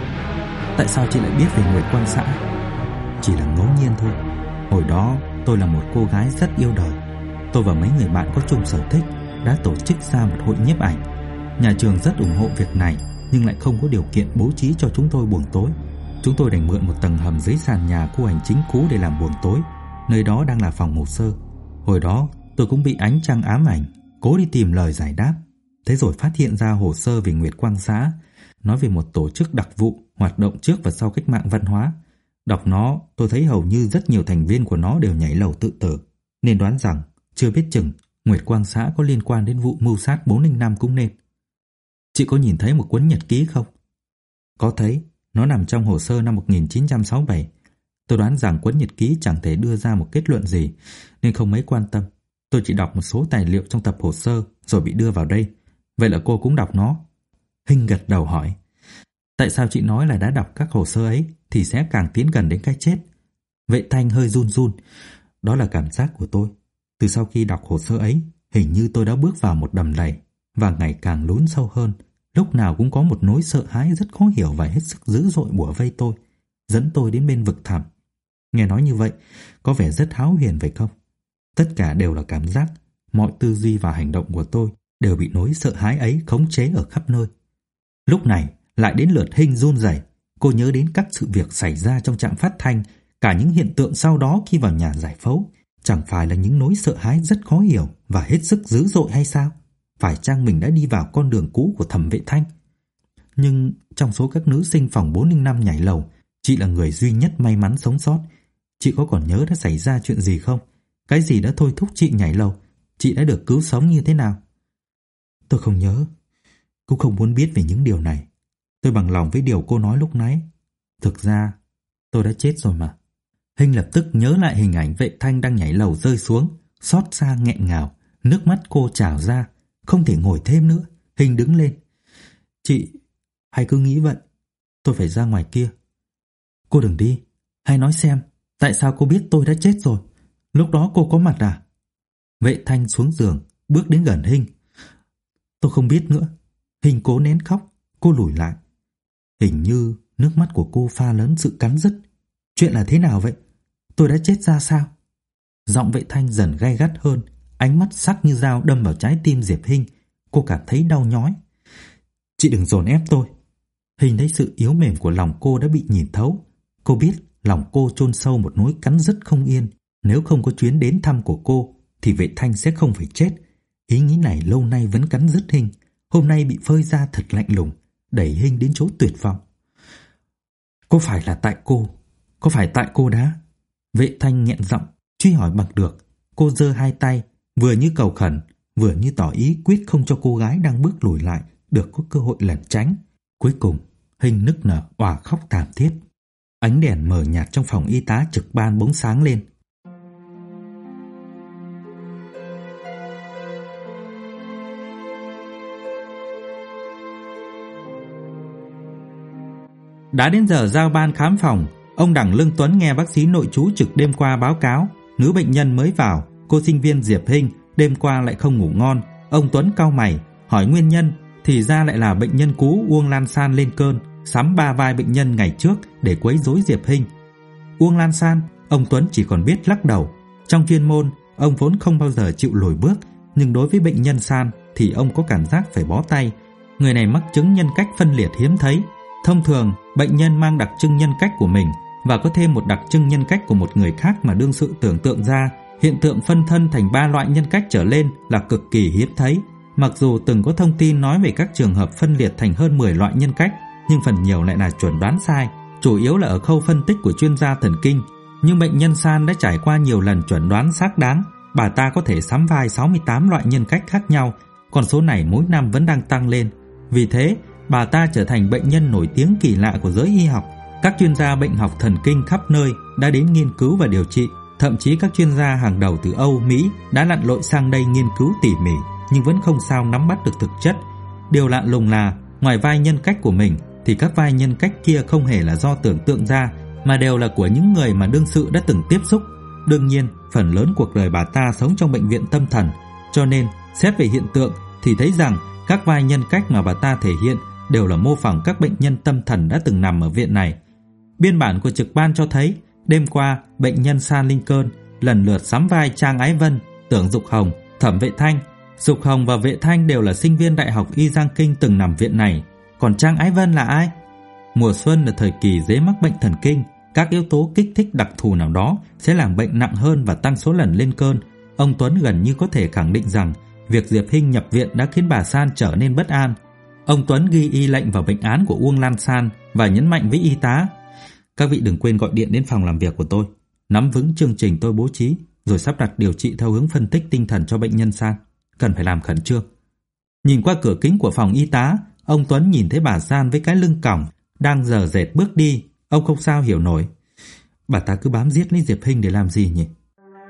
Tại sao chị lại biết về Nguyệt Quang Xã? Chỉ là ngẫu nhiên thôi. Hồi đó tôi là một cô gái rất yêu đời. Tôi và mấy người bạn có chung sở thích đã tổ chức ra một hội nhiếp ảnh. Nhà trường rất ủng hộ việc này, nhưng lại không có điều kiện bố trí cho chúng tôi buồng tối. Chúng tôi đành mượn một tầng hầm dưới sàn nhà khu hành chính cũ để làm buồng tối. Nơi đó đang là phòng hồ sơ. Hồi đó tôi cũng bị ánh trăng ám ảnh, cố đi tìm lời giải đáp. Thế rồi phát hiện ra hồ sơ về Nguyệt Quang Xã, nói về một tổ chức đặc vụ hoạt động trước và sau cách mạng văn hóa. Đọc nó, tôi thấy hầu như rất nhiều thành viên của nó đều nhảy lầu tự tử, nên đoán rằng chưa biết chừng Nguyệt Quang Xã có liên quan đến vụ mưu sát 405 cũng nên. Chị có nhìn thấy một cuốn nhật ký không? Có thấy, nó nằm trong hồ sơ năm 1967. Tôi đoán rằng cuốn nhật ký chẳng thể đưa ra một kết luận gì, nên không mấy quan tâm. Tôi chỉ đọc một số tài liệu trong tập hồ sơ rồi bị đưa vào đây. Vậy là cô cũng đọc nó? Hinh gật đầu hỏi. Tại sao chị nói là đã đọc các hồ sơ ấy thì sẽ càng tiến gần đến cái chết? Vệ Thanh hơi run run. Đó là cảm giác của tôi. Từ sau khi đọc hồ sơ ấy, hình như tôi đã bước vào một đầm lầy và ngày càng lún sâu hơn. Lúc nào cũng có một nỗi sợ hãi rất khó hiểu và hết sức dữ dội bủa vây tôi, dẫn tôi đến bên vực thẳm. Nghe nói như vậy, có vẻ rất hão huyền phải không? Tất cả đều là cảm giác, mọi tư duy và hành động của tôi đều bị nỗi sợ hãi ấy khống chế ở khắp nơi. Lúc này, lại đến lượt Hinh run rẩy. Cô nhớ đến các sự việc xảy ra trong trạm phát thanh, cả những hiện tượng sau đó khi vào nhà giải phẫu. Chẳng phải là những nỗi sợ hãi rất khó hiểu và hết sức dữ dội hay sao? Phải chăng mình đã đi vào con đường cũ của Thẩm Vệ Thanh? Nhưng trong số các nữ sinh phòng 405 nhảy lầu, chị là người duy nhất may mắn sống sót. Chị có còn nhớ đã xảy ra chuyện gì không? Cái gì đã thôi thúc chị nhảy lầu? Chị đã được cứu sống như thế nào? Tôi không nhớ, cũng không muốn biết về những điều này. Tôi bằng lòng với điều cô nói lúc nãy. Thực ra, tôi đã chết rồi mà. Hinh lập tức nhớ lại hình ảnh Vệ Thanh đang nhảy lầu rơi xuống, xót xa nghẹn ngào, nước mắt cô trào ra, không thể ngồi thêm nữa. Hinh đứng lên. Chị, hãy cứ nghĩ vậy. Tôi phải ra ngoài kia. Cô đừng đi, hãy nói xem, tại sao cô biết tôi đã chết rồi? Lúc đó cô có mặt à? Vệ Thanh xuống giường, bước đến gần Hinh. Tôi không biết nữa. Hinh cố nén khóc, cô lùi lại. Hình như nước mắt của cô pha lẫn sự cắn rứt. Chuyện là thế nào vậy? Tôi đã chết ra sao? Giọng Vệ Thanh dần gay gắt hơn, ánh mắt sắc như dao đâm vào trái tim Diệp Hinh. Cô cảm thấy đau nhói. Chị đừng dồn ép tôi. Hinh thấy sự yếu mềm của lòng cô đã bị nhìn thấu. Cô biết lòng cô chôn sâu một nỗi cắn rứt không yên. Nếu không có chuyến đến thăm của cô thì Vệ Thanh sẽ không phải chết. Ý nghĩ này lâu nay vẫn cắn rứt Hinh, hôm nay bị phơi ra thật lạnh lùng, đẩy Hinh đến chỗ tuyệt vọng. Có phải là tại cô? Có phải tại cô đã? Vệ Thanh nghẹn giọng, truy hỏi bằng được. Cô giơ hai tay, vừa như cầu khẩn, vừa như tỏ ý quyết không cho cô gái đang bước lùi lại được có cơ hội lẩn tránh. Cuối cùng, Hinh nức nở òa khóc thảm thiết. Ánh đèn mờ nhạt trong phòng y tá trực ban bỗng sáng lên. Đã đến giờ giao ban khám phòng, ông Đặng Lương Tuấn nghe bác sĩ nội trú trực đêm qua báo cáo, nữ bệnh nhân mới vào, cô sinh viên Diệp Hinh, đêm qua lại không ngủ ngon. Ông Tuấn cau mày, hỏi nguyên nhân, thì ra lại là bệnh nhân cũ Uông Lan San lên cơn, sắm ba vai bệnh nhân ngày trước để quấy rối Diệp Hinh. Uông Lan San, ông Tuấn chỉ còn biết lắc đầu. Trong chuyên môn, ông vốn không bao giờ chịu lùi bước, nhưng đối với bệnh nhân San thì ông có cảm giác phải bó tay. Người này mắc chứng nhân cách phân liệt hiếm thấy. Thông thường, bệnh nhân mang đặc trưng nhân cách của mình và có thêm một đặc trưng nhân cách của một người khác mà đương sự tưởng tượng ra. Hiện tượng phân thân thành 3 loại nhân cách trở lên là cực kỳ hiếm thấy. Mặc dù từng có thông tin nói về các trường hợp phân liệt thành hơn 10 loại nhân cách, nhưng phần nhiều lại là chuẩn đoán sai, chủ yếu là ở khâu phân tích của chuyên gia thần kinh. Nhưng bệnh nhân San đã trải qua nhiều lần chuẩn đoán xác đáng. Bà ta có thể sắm vai 68 loại nhân cách khác nhau, con số này mỗi năm vẫn đang tăng lên. Vì thế, bà ta trở thành bệnh nhân nổi tiếng kỳ lạ của giới y học. Các chuyên gia bệnh học thần kinh khắp nơi đã đến nghiên cứu và điều trị. Thậm chí các chuyên gia hàng đầu từ Âu, Mỹ đã lặn lội sang đây nghiên cứu tỉ mỉ, nhưng vẫn không sao nắm bắt được thực chất. Điều lạ lùng là, ngoài vai nhân cách của mình, thì các vai nhân cách kia không hề là do tưởng tượng ra, mà đều là của những người mà đương sự đã từng tiếp xúc. Đương nhiên, phần lớn cuộc đời bà ta sống trong bệnh viện tâm thần, cho nên xét về hiện tượng thì thấy rằng các vai nhân cách mà bà ta thể hiện đều là mô phỏng các bệnh nhân tâm thần đã từng nằm ở viện này. Biên bản của trực ban cho thấy, đêm qua bệnh nhân San Lincoln lần lượt sắm vai Trang Ái Vân, Tưởng Dục Hồng, Thẩm Vệ Thanh. Dục Hồng và Vệ Thanh đều là sinh viên Đại học Y Giang Kinh từng nằm viện này. Còn Trang Ái Vân là ai? Mùa xuân là thời kỳ dễ mắc bệnh thần kinh. Các yếu tố kích thích đặc thù nào đó sẽ làm bệnh nặng hơn và tăng số lần lên cơn. Ông Tuấn gần như có thể khẳng định rằng việc Diệp Hinh nhập viện đã khiến bà San trở nên bất an. Ông Tuấn ghi y lệnh vào bệnh án của Uông Lan San và nhấn mạnh với y tá: các vị đừng quên gọi điện đến phòng làm việc của tôi, nắm vững chương trình tôi bố trí, rồi sắp đặt điều trị theo hướng phân tích tinh thần cho bệnh nhân San. Cần phải làm khẩn trương. Nhìn qua cửa kính của phòng y tá, ông Tuấn nhìn thấy bà San với cái lưng còng đang dở dệt bước đi. Ông không sao hiểu nổi, bà ta cứ bám giết lấy Diệp Hinh để làm gì nhỉ?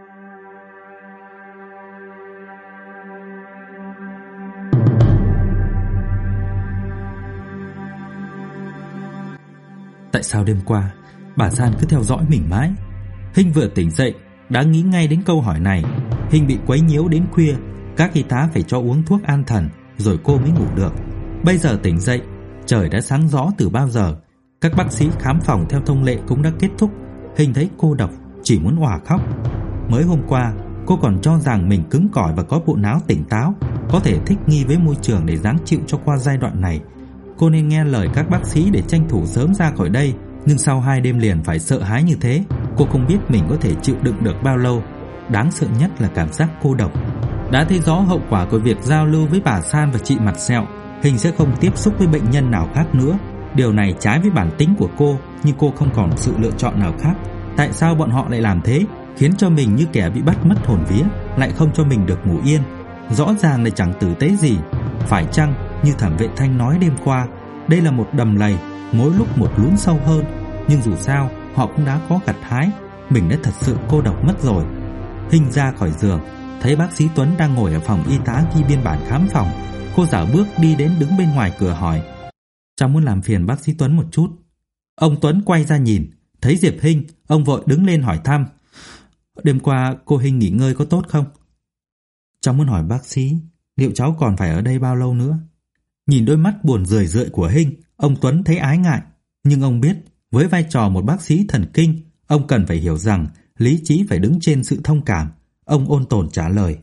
Tại sao đêm qua bà San cứ theo dõi mình mãi? Hinh vừa tỉnh dậy đã nghĩ ngay đến câu hỏi này. Hinh bị quấy nhiễu đến khuya, các y tá phải cho uống thuốc an thần rồi cô mới ngủ được. Bây giờ tỉnh dậy, trời đã sáng rõ từ bao giờ. Các bác sĩ khám phòng theo thông lệ cũng đã kết thúc. Hinh thấy cô độc, chỉ muốn òa khóc. Mới hôm qua cô còn cho rằng mình cứng cỏi và có bộ não tỉnh táo, có thể thích nghi với môi trường để gắng chịu cho qua giai đoạn này. Cô nên nghe lời các bác sĩ để tranh thủ sớm ra khỏi đây. Nhưng sau 2 đêm liền phải sợ hãi như thế, cô không biết mình có thể chịu đựng được bao lâu. Đáng sợ nhất là cảm giác cô độc. Đã thấy rõ hậu quả của việc giao lưu với bà San và chị Mặt Sẹo. Hinh sẽ không tiếp xúc với bệnh nhân nào khác nữa. Điều này trái với bản tính của cô, nhưng cô không còn sự lựa chọn nào khác. Tại sao bọn họ lại làm thế, khiến cho mình như kẻ bị bắt mất hồn vía, lại không cho mình được ngủ yên? Rõ ràng là chẳng tử tế gì. Phải chăng như Thẩm Vệ Thanh nói đêm qua, đây là một đầm lầy, mỗi lúc một lún sâu hơn. Nhưng dù sao họ cũng đã có gặt hái. Mình đã thật sự cô độc mất rồi. Hinh ra khỏi giường, thấy bác sĩ Tuấn đang ngồi ở phòng y tá ghi biên bản khám phòng. Cô dạo bước đi đến đứng bên ngoài cửa hỏi: cháu muốn làm phiền bác sĩ Tuấn một chút. Ông Tuấn quay ra nhìn, thấy Diệp Hinh, ông vội đứng lên hỏi thăm: đêm qua cô Hinh nghỉ ngơi có tốt không? Cháu muốn hỏi bác sĩ, liệu cháu còn phải ở đây bao lâu nữa? Nhìn đôi mắt buồn rười rượi của Hinh, ông Tuấn thấy ái ngại. Nhưng ông biết, với vai trò một bác sĩ thần kinh, ông cần phải hiểu rằng lý trí phải đứng trên sự thông cảm. Ông ôn tồn trả lời: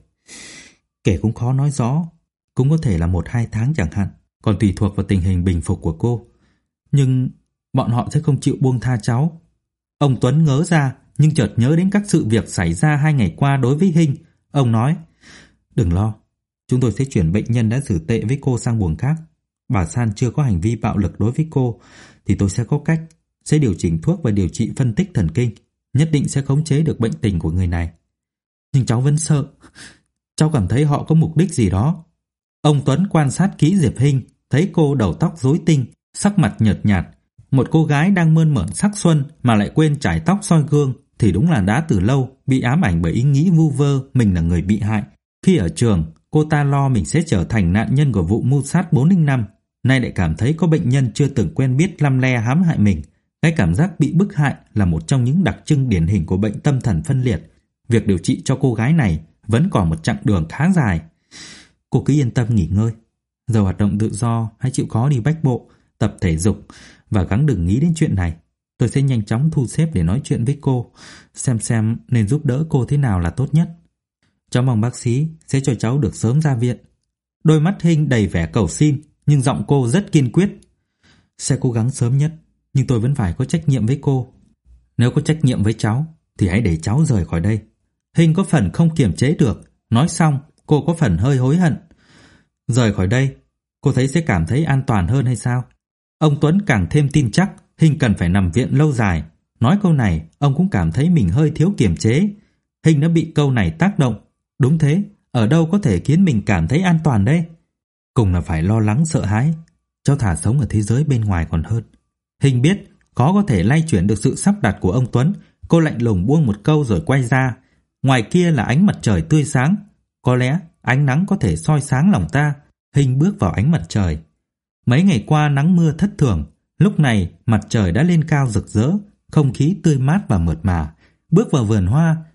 kể cũng khó nói rõ, cũng có thể là 1-2 tháng chẳng hạn, còn tùy thuộc vào tình hình bình phục của cô. Nhưng bọn họ sẽ không chịu buông tha cháu. Ông Tuấn ngớ ra, nhưng chợt nhớ đến các sự việc xảy ra 2 ngày qua đối với Hinh. Ông nói: đừng lo, chúng tôi sẽ chuyển bệnh nhân đã xử tệ với cô sang buồng khác. Bà San chưa có hành vi bạo lực đối với cô, thì tôi sẽ có cách, sẽ điều chỉnh thuốc và điều trị phân tích thần kinh, nhất định sẽ khống chế được bệnh tình của người này. Nhưng cháu vẫn sợ, cháu cảm thấy họ có mục đích gì đó. Ông Tuấn quan sát kỹ Diệp Hinh, thấy cô đầu tóc rối tinh, sắc mặt nhợt nhạt. Một cô gái đang mơn mởn sắc xuân mà lại quên chải tóc soi gương thì đúng là đã từ lâu bị ám ảnh bởi ý nghĩ vu vơ mình là người bị hại. Khi ở trường, cô ta lo mình sẽ trở thành nạn nhân của vụ mưu sát 405. Nay lại cảm thấy có bệnh nhân chưa từng quen biết lăm le hãm hại mình. Cái cảm giác bị bức hại là một trong những đặc trưng điển hình của bệnh tâm thần phân liệt. Việc điều trị cho cô gái này vẫn còn một chặng đường khá dài. Cô cứ yên tâm nghỉ ngơi, giờ hoạt động tự do hay chịu khó đi bách bộ, tập thể dục và gắng đừng nghĩ đến chuyện này. Tôi sẽ nhanh chóng thu xếp để nói chuyện với cô, xem nên giúp đỡ cô thế nào là tốt nhất. Cháu mong bác sĩ sẽ cho cháu được sớm ra viện. Đôi mắt Hinh đầy vẻ cầu xin, nhưng giọng cô rất kiên quyết. Sẽ cố gắng sớm nhất, nhưng tôi vẫn phải có trách nhiệm với cô. Nếu có trách nhiệm với cháu thì hãy để cháu rời khỏi đây. Hinh có phần không kiềm chế được. Nói xong, cô có phần hơi hối hận. Rời khỏi đây, cô thấy sẽ cảm thấy an toàn hơn hay sao? Ông Tuấn càng thêm tin chắc Hinh cần phải nằm viện lâu dài. Nói câu này, ông cũng cảm thấy mình hơi thiếu kiềm chế. Hinh đã bị câu này tác động. Đúng thế, ở đâu có thể khiến mình cảm thấy an toàn đây? Cùng là phải lo lắng sợ hãi. Cháu thà sống ở thế giới bên ngoài còn hơn. Hinh biết khó có thể lay chuyển được sự sắp đặt của ông Tuấn. Cô lạnh lùng buông một câu rồi quay ra. Ngoài kia là ánh mặt trời tươi sáng. Có lẽ ánh nắng có thể soi sáng lòng ta. Hinh bước vào ánh mặt trời. Mấy ngày qua nắng mưa thất thường. Lúc này mặt trời đã lên cao rực rỡ, không khí tươi mát và mượt mà. Bước vào vườn hoa,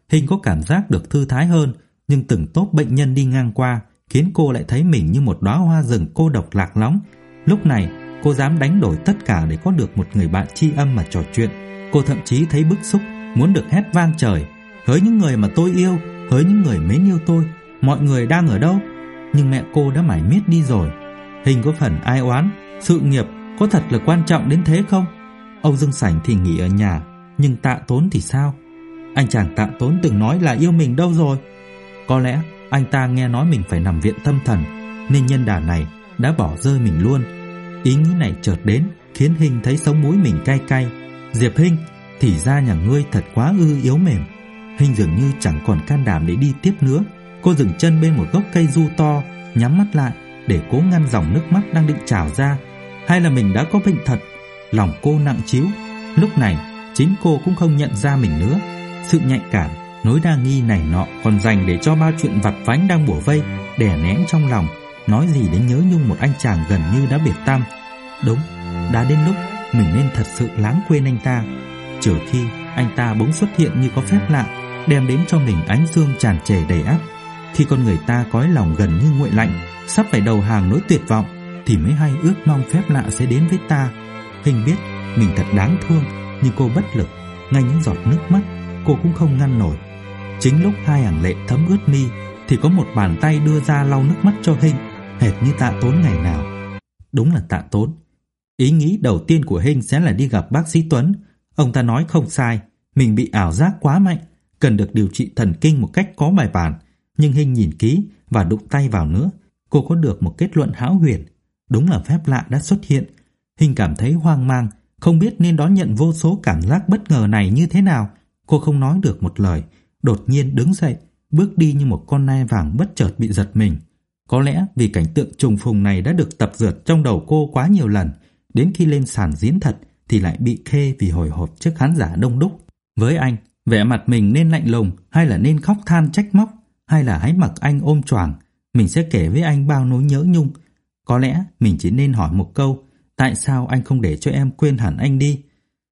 Hình có cảm giác được thư thái hơn, nhưng từng tốp bệnh nhân đi ngang qua khiến cô lại thấy mình như một đóa hoa rừng cô độc lạc lõng. Lúc này, cô dám đánh đổi tất cả để có được một người bạn tri âm mà trò chuyện. Cô thậm chí thấy bức xúc, muốn được hét vang trời: hỡi những người mà tôi yêu, hỡi những người mến yêu tôi, mọi người đang ở đâu? Nhưng mẹ cô đã mải miết đi rồi. Hình có phần ai oán, sự nghiệp có thật là quan trọng đến thế không? Âu Dương Sảnh thì nghỉ ở nhà, nhưng Tạ Tốn thì sao? Anh chàng Tạ Tốn từng nói là yêu mình đâu rồi? Có lẽ anh ta nghe nói mình phải nằm viện tâm thần, nên nhân đà này đã bỏ rơi mình luôn. Ý nghĩ này chợt đến khiến Hinh thấy sống mũi mình cay cay. Diệp Hinh, thì ra nhà ngươi thật quá yếu mềm. Hinh dường như chẳng còn can đảm để đi tiếp nữa. Cô dừng chân bên một gốc cây du to, nhắm mắt lại để cố ngăn dòng nước mắt đang định trào ra. Hay là mình đã có bệnh thật? Lòng cô nặng trĩu. Lúc này chính cô cũng không nhận ra mình nữa. Sự nhạy cảm, nỗi đa nghi này nọ còn dành để cho bao chuyện vặt vãnh đang bủa vây đè nén trong lòng. Nói gì đến nhớ nhung một anh chàng gần như đã biệt tăm. Đúng, đã đến lúc mình nên thật sự lãng quên anh ta, trừ khi anh ta bỗng xuất hiện như có phép lạ, đem đến cho mình ánh dương tràn trề đầy ắp. Khi con người ta cõi lòng gần như nguội lạnh, sắp phải đầu hàng nỗi tuyệt vọng, thì mới hay ước mong phép lạ sẽ đến với ta. Hình biết mình thật đáng thương, nhưng cô bất lực. Ngay những giọt nước mắt cô cũng không ngăn nổi. Chính lúc hai hàng lệ thấm ướt mi, thì có một bàn tay đưa ra lau nước mắt cho Hinh, hệt như Tạ Tốn ngày nào. Đúng là Tạ Tốn. Ý nghĩ đầu tiên của Hinh sẽ là đi gặp bác sĩ Tuấn. Ông ta nói không sai, mình bị ảo giác quá mạnh, cần được điều trị thần kinh một cách có bài bản. Nhưng Hinh nhìn kỹ và đụng tay vào nữa, cô có được một kết luận hão huyền. Đúng là phép lạ đã xuất hiện. Hinh cảm thấy hoang mang, không biết nên đón nhận vô số cảm giác bất ngờ này như thế nào. Cô không nói được một lời, đột nhiên đứng dậy, bước đi như một con nai vàng bất chợt bị giật mình. Có lẽ vì cảnh tượng trùng phùng này đã được tập dượt trong đầu cô quá nhiều lần, đến khi lên sàn diễn thật thì lại bị khê vì hồi hộp trước khán giả đông đúc. Với anh, vẻ mặt mình nên lạnh lùng, hay là nên khóc than trách móc, hay là hãy mặc anh ôm choàng? Mình sẽ kể với anh bao nỗi nhớ nhung. Có lẽ mình chỉ nên hỏi một câu: tại sao anh không để cho em quên hẳn anh đi?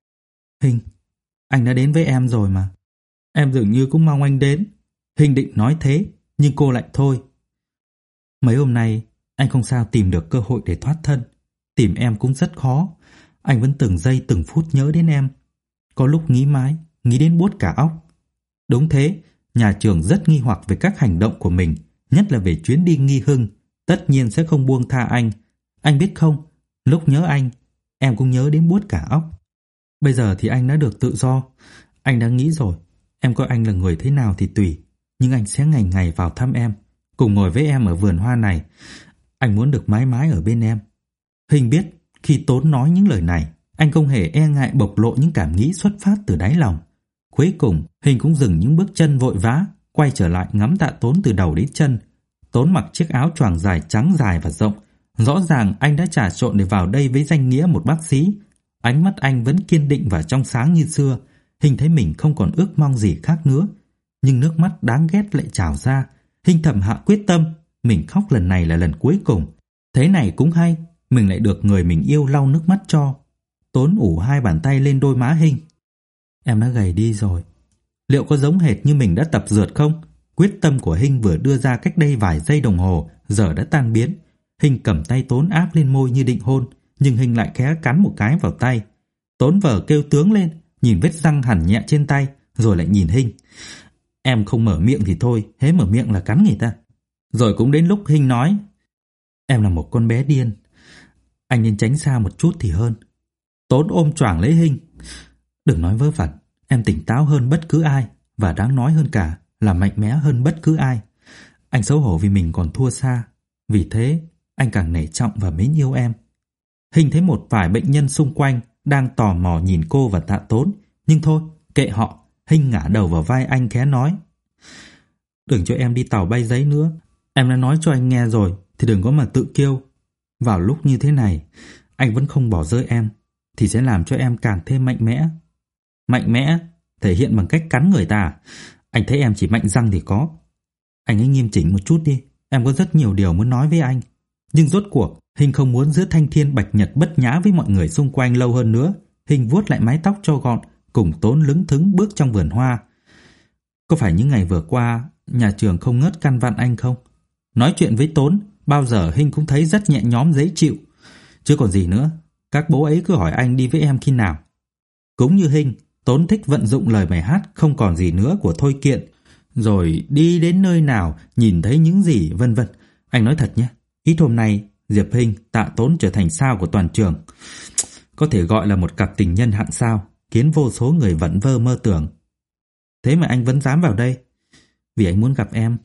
Hinh, anh đã đến với em rồi mà. Em dường như cũng mong anh đến. Hinh định nói thế, nhưng cô lại thôi. Mấy hôm nay anh không sao tìm được cơ hội để thoát thân. Tìm em cũng rất khó. Anh vẫn từng giây từng phút nhớ đến em. Có lúc nghĩ mãi, nghĩ đến buốt cả óc. Đúng thế, nhà trường rất nghi hoặc về các hành động của mình, nhất là về chuyến đi Nghi Hưng. Tất nhiên sẽ không buông tha anh. Anh biết không, lúc nhớ anh, em cũng nhớ đến buốt cả óc. Bây giờ thì anh đã được tự do. Anh đã nghĩ rồi, em coi anh là người thế nào thì tùy, nhưng anh sẽ ngày ngày vào thăm em, cùng ngồi với em ở vườn hoa này. Anh muốn được mãi mãi ở bên em. Hinh biết khi Tốn nói những lời này, anh không hề e ngại bộc lộ những cảm nghĩ xuất phát từ đáy lòng. Cuối cùng, Hinh cũng dừng những bước chân vội vã, quay trở lại ngắm Tạ Tốn từ đầu đến chân. Tốn mặc chiếc áo choàng dài trắng dài và rộng. Rõ ràng anh đã trà trộn để vào đây với danh nghĩa một bác sĩ. Ánh mắt anh vẫn kiên định và trong sáng như xưa. Hinh thấy mình không còn ước mong gì khác nữa. Nhưng nước mắt đáng ghét lại trào ra. Hinh thầm hạ quyết tâm, mình khóc lần này là lần cuối cùng. Thế này cũng hay, mình lại được người mình yêu lau nước mắt cho. Tốn ủ hai bàn tay lên đôi má Hinh. Em đã gầy đi rồi. Liệu có giống hệt như mình đã tập dượt không? Quyết tâm của Hinh vừa đưa ra cách đây vài giây đồng hồ, giờ đã tan biến. Hinh cầm tay Tốn áp lên môi như định hôn, nhưng Hinh lại khẽ cắn một cái vào tay. Tốn vờ kêu tướng lên, nhìn vết răng hằn nhẹ trên tay, rồi lại nhìn Hinh. Em không mở miệng thì thôi, hễ mở miệng là cắn người ta. Rồi cũng đến lúc Hinh nói: em là một con bé điên, anh nên tránh xa một chút thì hơn. Tốn ôm choàng lấy Hinh. Đừng nói vớ vẩn, em tỉnh táo hơn bất cứ ai, và đáng nói hơn cả là mạnh mẽ hơn bất cứ ai. Anh xấu hổ vì mình còn thua xa, vì thế anh càng nể trọng và mến yêu em. Hinh thấy một vài bệnh nhân xung quanh đang tò mò nhìn cô và Tạ Tốn, nhưng thôi, kệ họ. Hinh ngả đầu vào vai anh khẽ nói: đừng cho em đi tàu bay giấy nữa. Em đã nói cho anh nghe rồi, thì đừng có mà tự kiêu. Vào lúc như thế này, anh vẫn không bỏ rơi em, thì sẽ làm cho em càng thêm mạnh mẽ. Mạnh mẽ? Thể hiện bằng cách cắn người ta? Anh thấy em chỉ mạnh răng thì có. Anh hãy nghiêm chỉnh một chút đi, em có rất nhiều điều muốn nói với anh. Nhưng rốt cuộc, Hinh không muốn giữ thanh thiên bạch nhật bất nhã với mọi người xung quanh lâu hơn nữa. Hinh vuốt lại mái tóc cho gọn, cùng Tốn lững thững bước trong vườn hoa. Có phải những ngày vừa qua nhà trường không ngớt căn dặn anh không? Nói chuyện với Tốn bao giờ Hinh cũng thấy rất nhẹ nhõm dễ chịu. Chứ còn gì nữa, các bố ấy cứ hỏi anh đi với em khi nào. Cũng như Hinh, Tốn thích vận dụng lời bài hát Không còn gì nữa của Thôi Kiện, rồi đi đến nơi nào nhìn thấy những gì vân vân. Anh nói thật nhé, ít hôm nay Diệp Hinh, Tạ Tốn trở thành sao của toàn trường. Có thể gọi là một cặp tình nhân hạng sao, khiến vô số người vẩn vơ mơ tưởng. Thế mà anh vẫn dám vào đây. Vì anh muốn gặp em.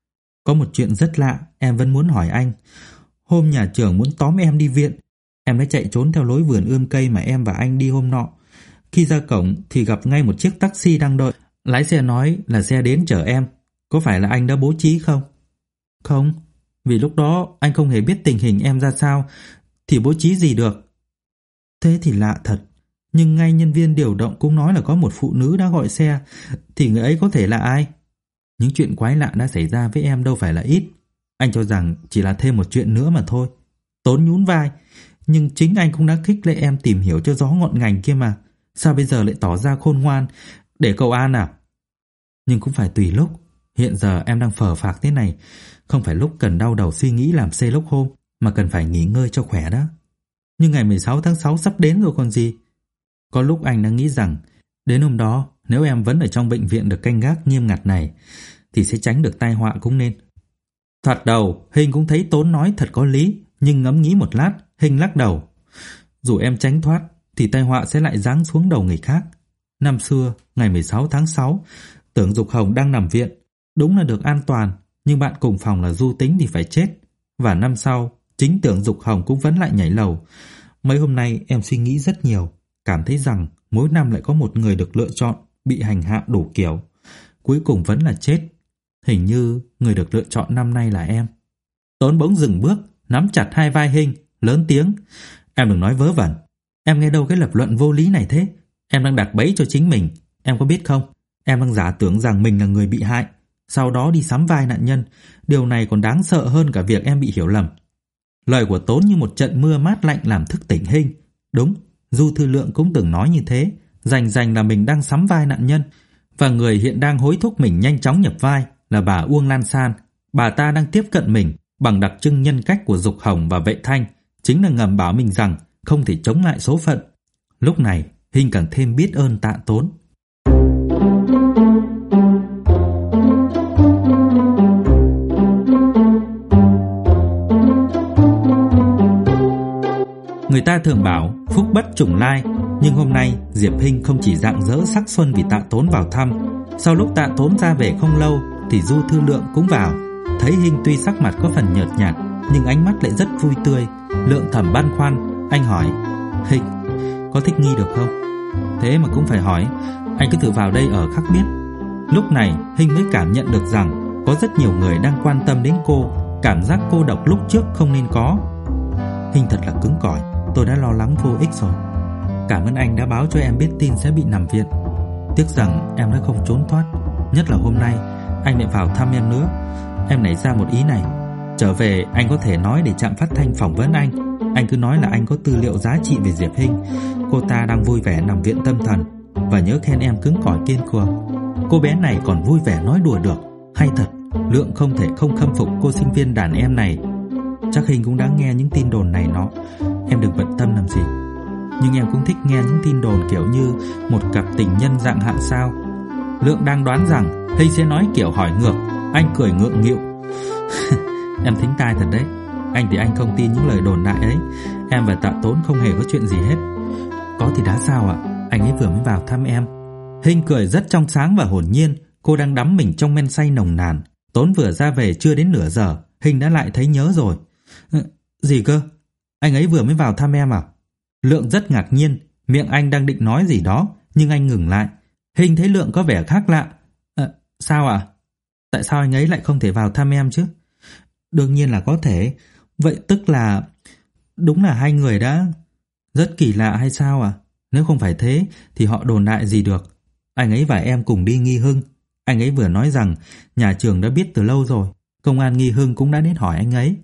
Có một chuyện rất lạ em vẫn muốn hỏi anh. Hôm nhà trường muốn tóm em đi viện, em đã chạy trốn theo lối vườn ươm cây mà em và anh đi hôm nọ. Khi ra cổng thì gặp ngay một chiếc taxi đang đợi. Lái xe nói là xe đến chở em. Có phải là anh đã bố trí không? Không, vì lúc đó anh không hề biết tình hình em ra sao, thì bố trí gì được. Thế thì lạ thật. Nhưng ngay nhân viên điều động cũng nói là có một phụ nữ đã gọi xe. Thì người ấy có thể là ai? Những chuyện quái lạ đã xảy ra với em đâu phải là ít. Anh cho rằng chỉ là thêm một chuyện nữa mà thôi. Tốn nhún vai. Nhưng chính anh cũng đã khích lệ em tìm hiểu cho rõ ngọn ngành kia mà. Sao bây giờ lại tỏ ra khôn ngoan để cầu an à? Nhưng cũng phải tùy lúc. Hiện giờ em đang phờ phạc thế này, không phải lúc cần đau đầu suy nghĩ làm Sherlock Holmes, mà cần phải nghỉ ngơi cho khỏe đó. Nhưng ngày 16 tháng 6 sắp đến rồi còn gì. Có lúc anh đang nghĩ rằng đến hôm đó, nếu em vẫn ở trong bệnh viện được canh gác nghiêm ngặt này, thì sẽ tránh được tai họa cũng nên. Thoạt đầu Hinh cũng thấy Tốn nói thật có lý, nhưng ngẫm nghĩ một lát, Hinh lắc đầu. Dù em tránh thoát thì tai họa sẽ lại giáng xuống đầu người khác. Năm xưa, ngày 16 tháng 6, Tưởng Dục Hồng đang nằm viện. Đúng là được an toàn, nhưng bạn cùng phòng là Du Tính thì phải chết. Và năm sau, chính Tưởng Dục Hồng cũng vẫn lại nhảy lầu. Mấy hôm nay em suy nghĩ rất nhiều, cảm thấy rằng mỗi năm lại có một người được lựa chọn bị hành hạ đủ kiểu. Cuối cùng vẫn là chết. Hình như người được lựa chọn năm nay là em. Tốn bỗng dừng bước, nắm chặt hai vai Hinh, lớn tiếng. Em đừng nói vớ vẩn. Em nghe đâu cái lập luận vô lý này thế. Em đang đặt bẫy cho chính mình. Em có biết không? Em đang giả tưởng rằng mình là người bị hại, sau đó đi sắm vai nạn nhân. Điều này còn đáng sợ hơn cả việc em bị hiểu lầm. Lời của Tốn như một trận mưa mát lạnh làm thức tỉnh Hinh. Đúng, Du Thư Lượng cũng từng nói như thế, rành là mình đang sắm vai nạn nhân. Và người hiện đang hối thúc mình nhanh chóng nhập vai là bà Uông Lan San. Bà ta đang tiếp cận mình bằng đặc trưng nhân cách của Dục Hồng và Vệ Thanh, chính là ngầm bảo mình rằng không thể chống lại số phận. Lúc này, Hinh càng thêm biết ơn Tạ Tốn. Người ta thường bảo phúc bất trùng lai, nhưng hôm nay Diệp Hinh không chỉ rạng rỡ sắc xuân vì Tạ Tốn vào thăm. Sau lúc Tạ Tốn ra về không lâu thì Du Thư Lượng cũng vào. Thấy Hinh tuy sắc mặt có phần nhợt nhạt, nhưng ánh mắt lại rất vui tươi. Lượng thầm băn khoăn. Anh hỏi: Hinh, có thích Nghi được không? Thế mà cũng phải hỏi. Anh cứ thử vào đây ở khắc biết. Lúc này Hinh mới cảm nhận được rằng có rất nhiều người đang quan tâm đến cô. Cảm giác cô độc lúc trước không nên có. Hinh thật là cứng cỏi. Tôi đã lo lắng vô ích rồi. Cảm ơn anh đã báo cho em biết tin sẽ bị nằm viện. Tiếc rằng em đã không trốn thoát. Nhất là hôm nay anh lại vào thăm em nữa. Em nảy ra một ý này. Trở về anh có thể nói để trạm phát thanh phỏng vấn anh. Anh cứ nói là anh có tư liệu giá trị về Diệp Hinh. Cô ta đang vui vẻ nằm viện tâm thần. Và nhớ khen em cứng cỏi kiên cường. Cô bé này còn vui vẻ nói đùa được. Hay thật, Lượng không thể không khâm phục cô sinh viên đàn em này. Chắc Hinh cũng đã nghe những tin đồn này nọ. Em đừng bận tâm làm gì. Nhưng em cũng thích nghe những tin đồn kiểu như một cặp tình nhân dạng hạng sao. Lượng đang đoán rằng Hinh sẽ nói kiểu hỏi ngược. Anh cười ngượng nghịu. Em thính tai thật đấy. Anh thì anh không tin những lời đồn đại ấy. Em và Tạ Tốn không hề có chuyện gì hết. Có thì đã sao ạ? Anh ấy vừa mới vào thăm em. Hinh cười rất trong sáng và hồn nhiên. Cô đang đắm mình trong men say nồng nàn. Tốn vừa ra về chưa đến nửa giờ, Hinh đã lại thấy nhớ rồi. Gì cơ? Anh ấy vừa mới vào thăm em à? Lượng rất ngạc nhiên. Miệng anh đang định nói gì đó, nhưng anh ngừng lại. Hinh thấy Lượng có vẻ khác lạ. Sao ạ? Tại sao anh ấy lại không thể vào thăm em chứ? Đương nhiên là có thể. Vậy tức là đúng là hai người đã... Rất kỳ lạ hay sao à? Nếu không phải thế thì họ đồn đại gì được. Anh ấy và em cùng đi Nghi Hưng. Anh ấy vừa nói rằng nhà trường đã biết từ lâu rồi. Công an Nghi Hưng cũng đã đến hỏi anh ấy.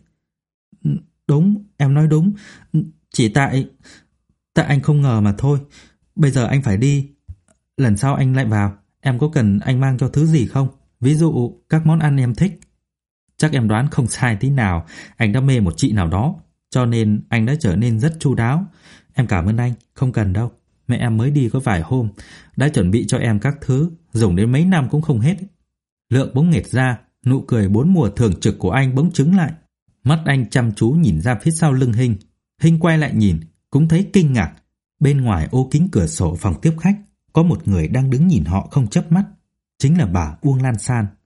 Đúng, em nói đúng. Chỉ tại anh không ngờ mà thôi. Bây giờ anh phải đi. Lần sau anh lại vào, Em có cần anh mang cho thứ gì không? Ví dụ các món ăn em thích. Chắc em đoán không sai tí nào, anh đã mê một chị nào đó, cho nên anh đã trở nên rất chu đáo. Em cảm ơn anh, không cần đâu. Mẹ em mới đi có vài hôm, đã chuẩn bị cho em các thứ, dùng đến mấy năm cũng không hết. Lượng bỗng nghệt ra, nụ cười bốn mùa thường trực của anh bỗng trứng lại. Mắt anh chăm chú nhìn ra phía sau lưng Hinh. Hinh quay lại nhìn, cũng thấy kinh ngạc. Bên ngoài ô kính cửa sổ phòng tiếp khách, có một người đang đứng nhìn họ không chớp mắt. Chính là bà Uông Lan San.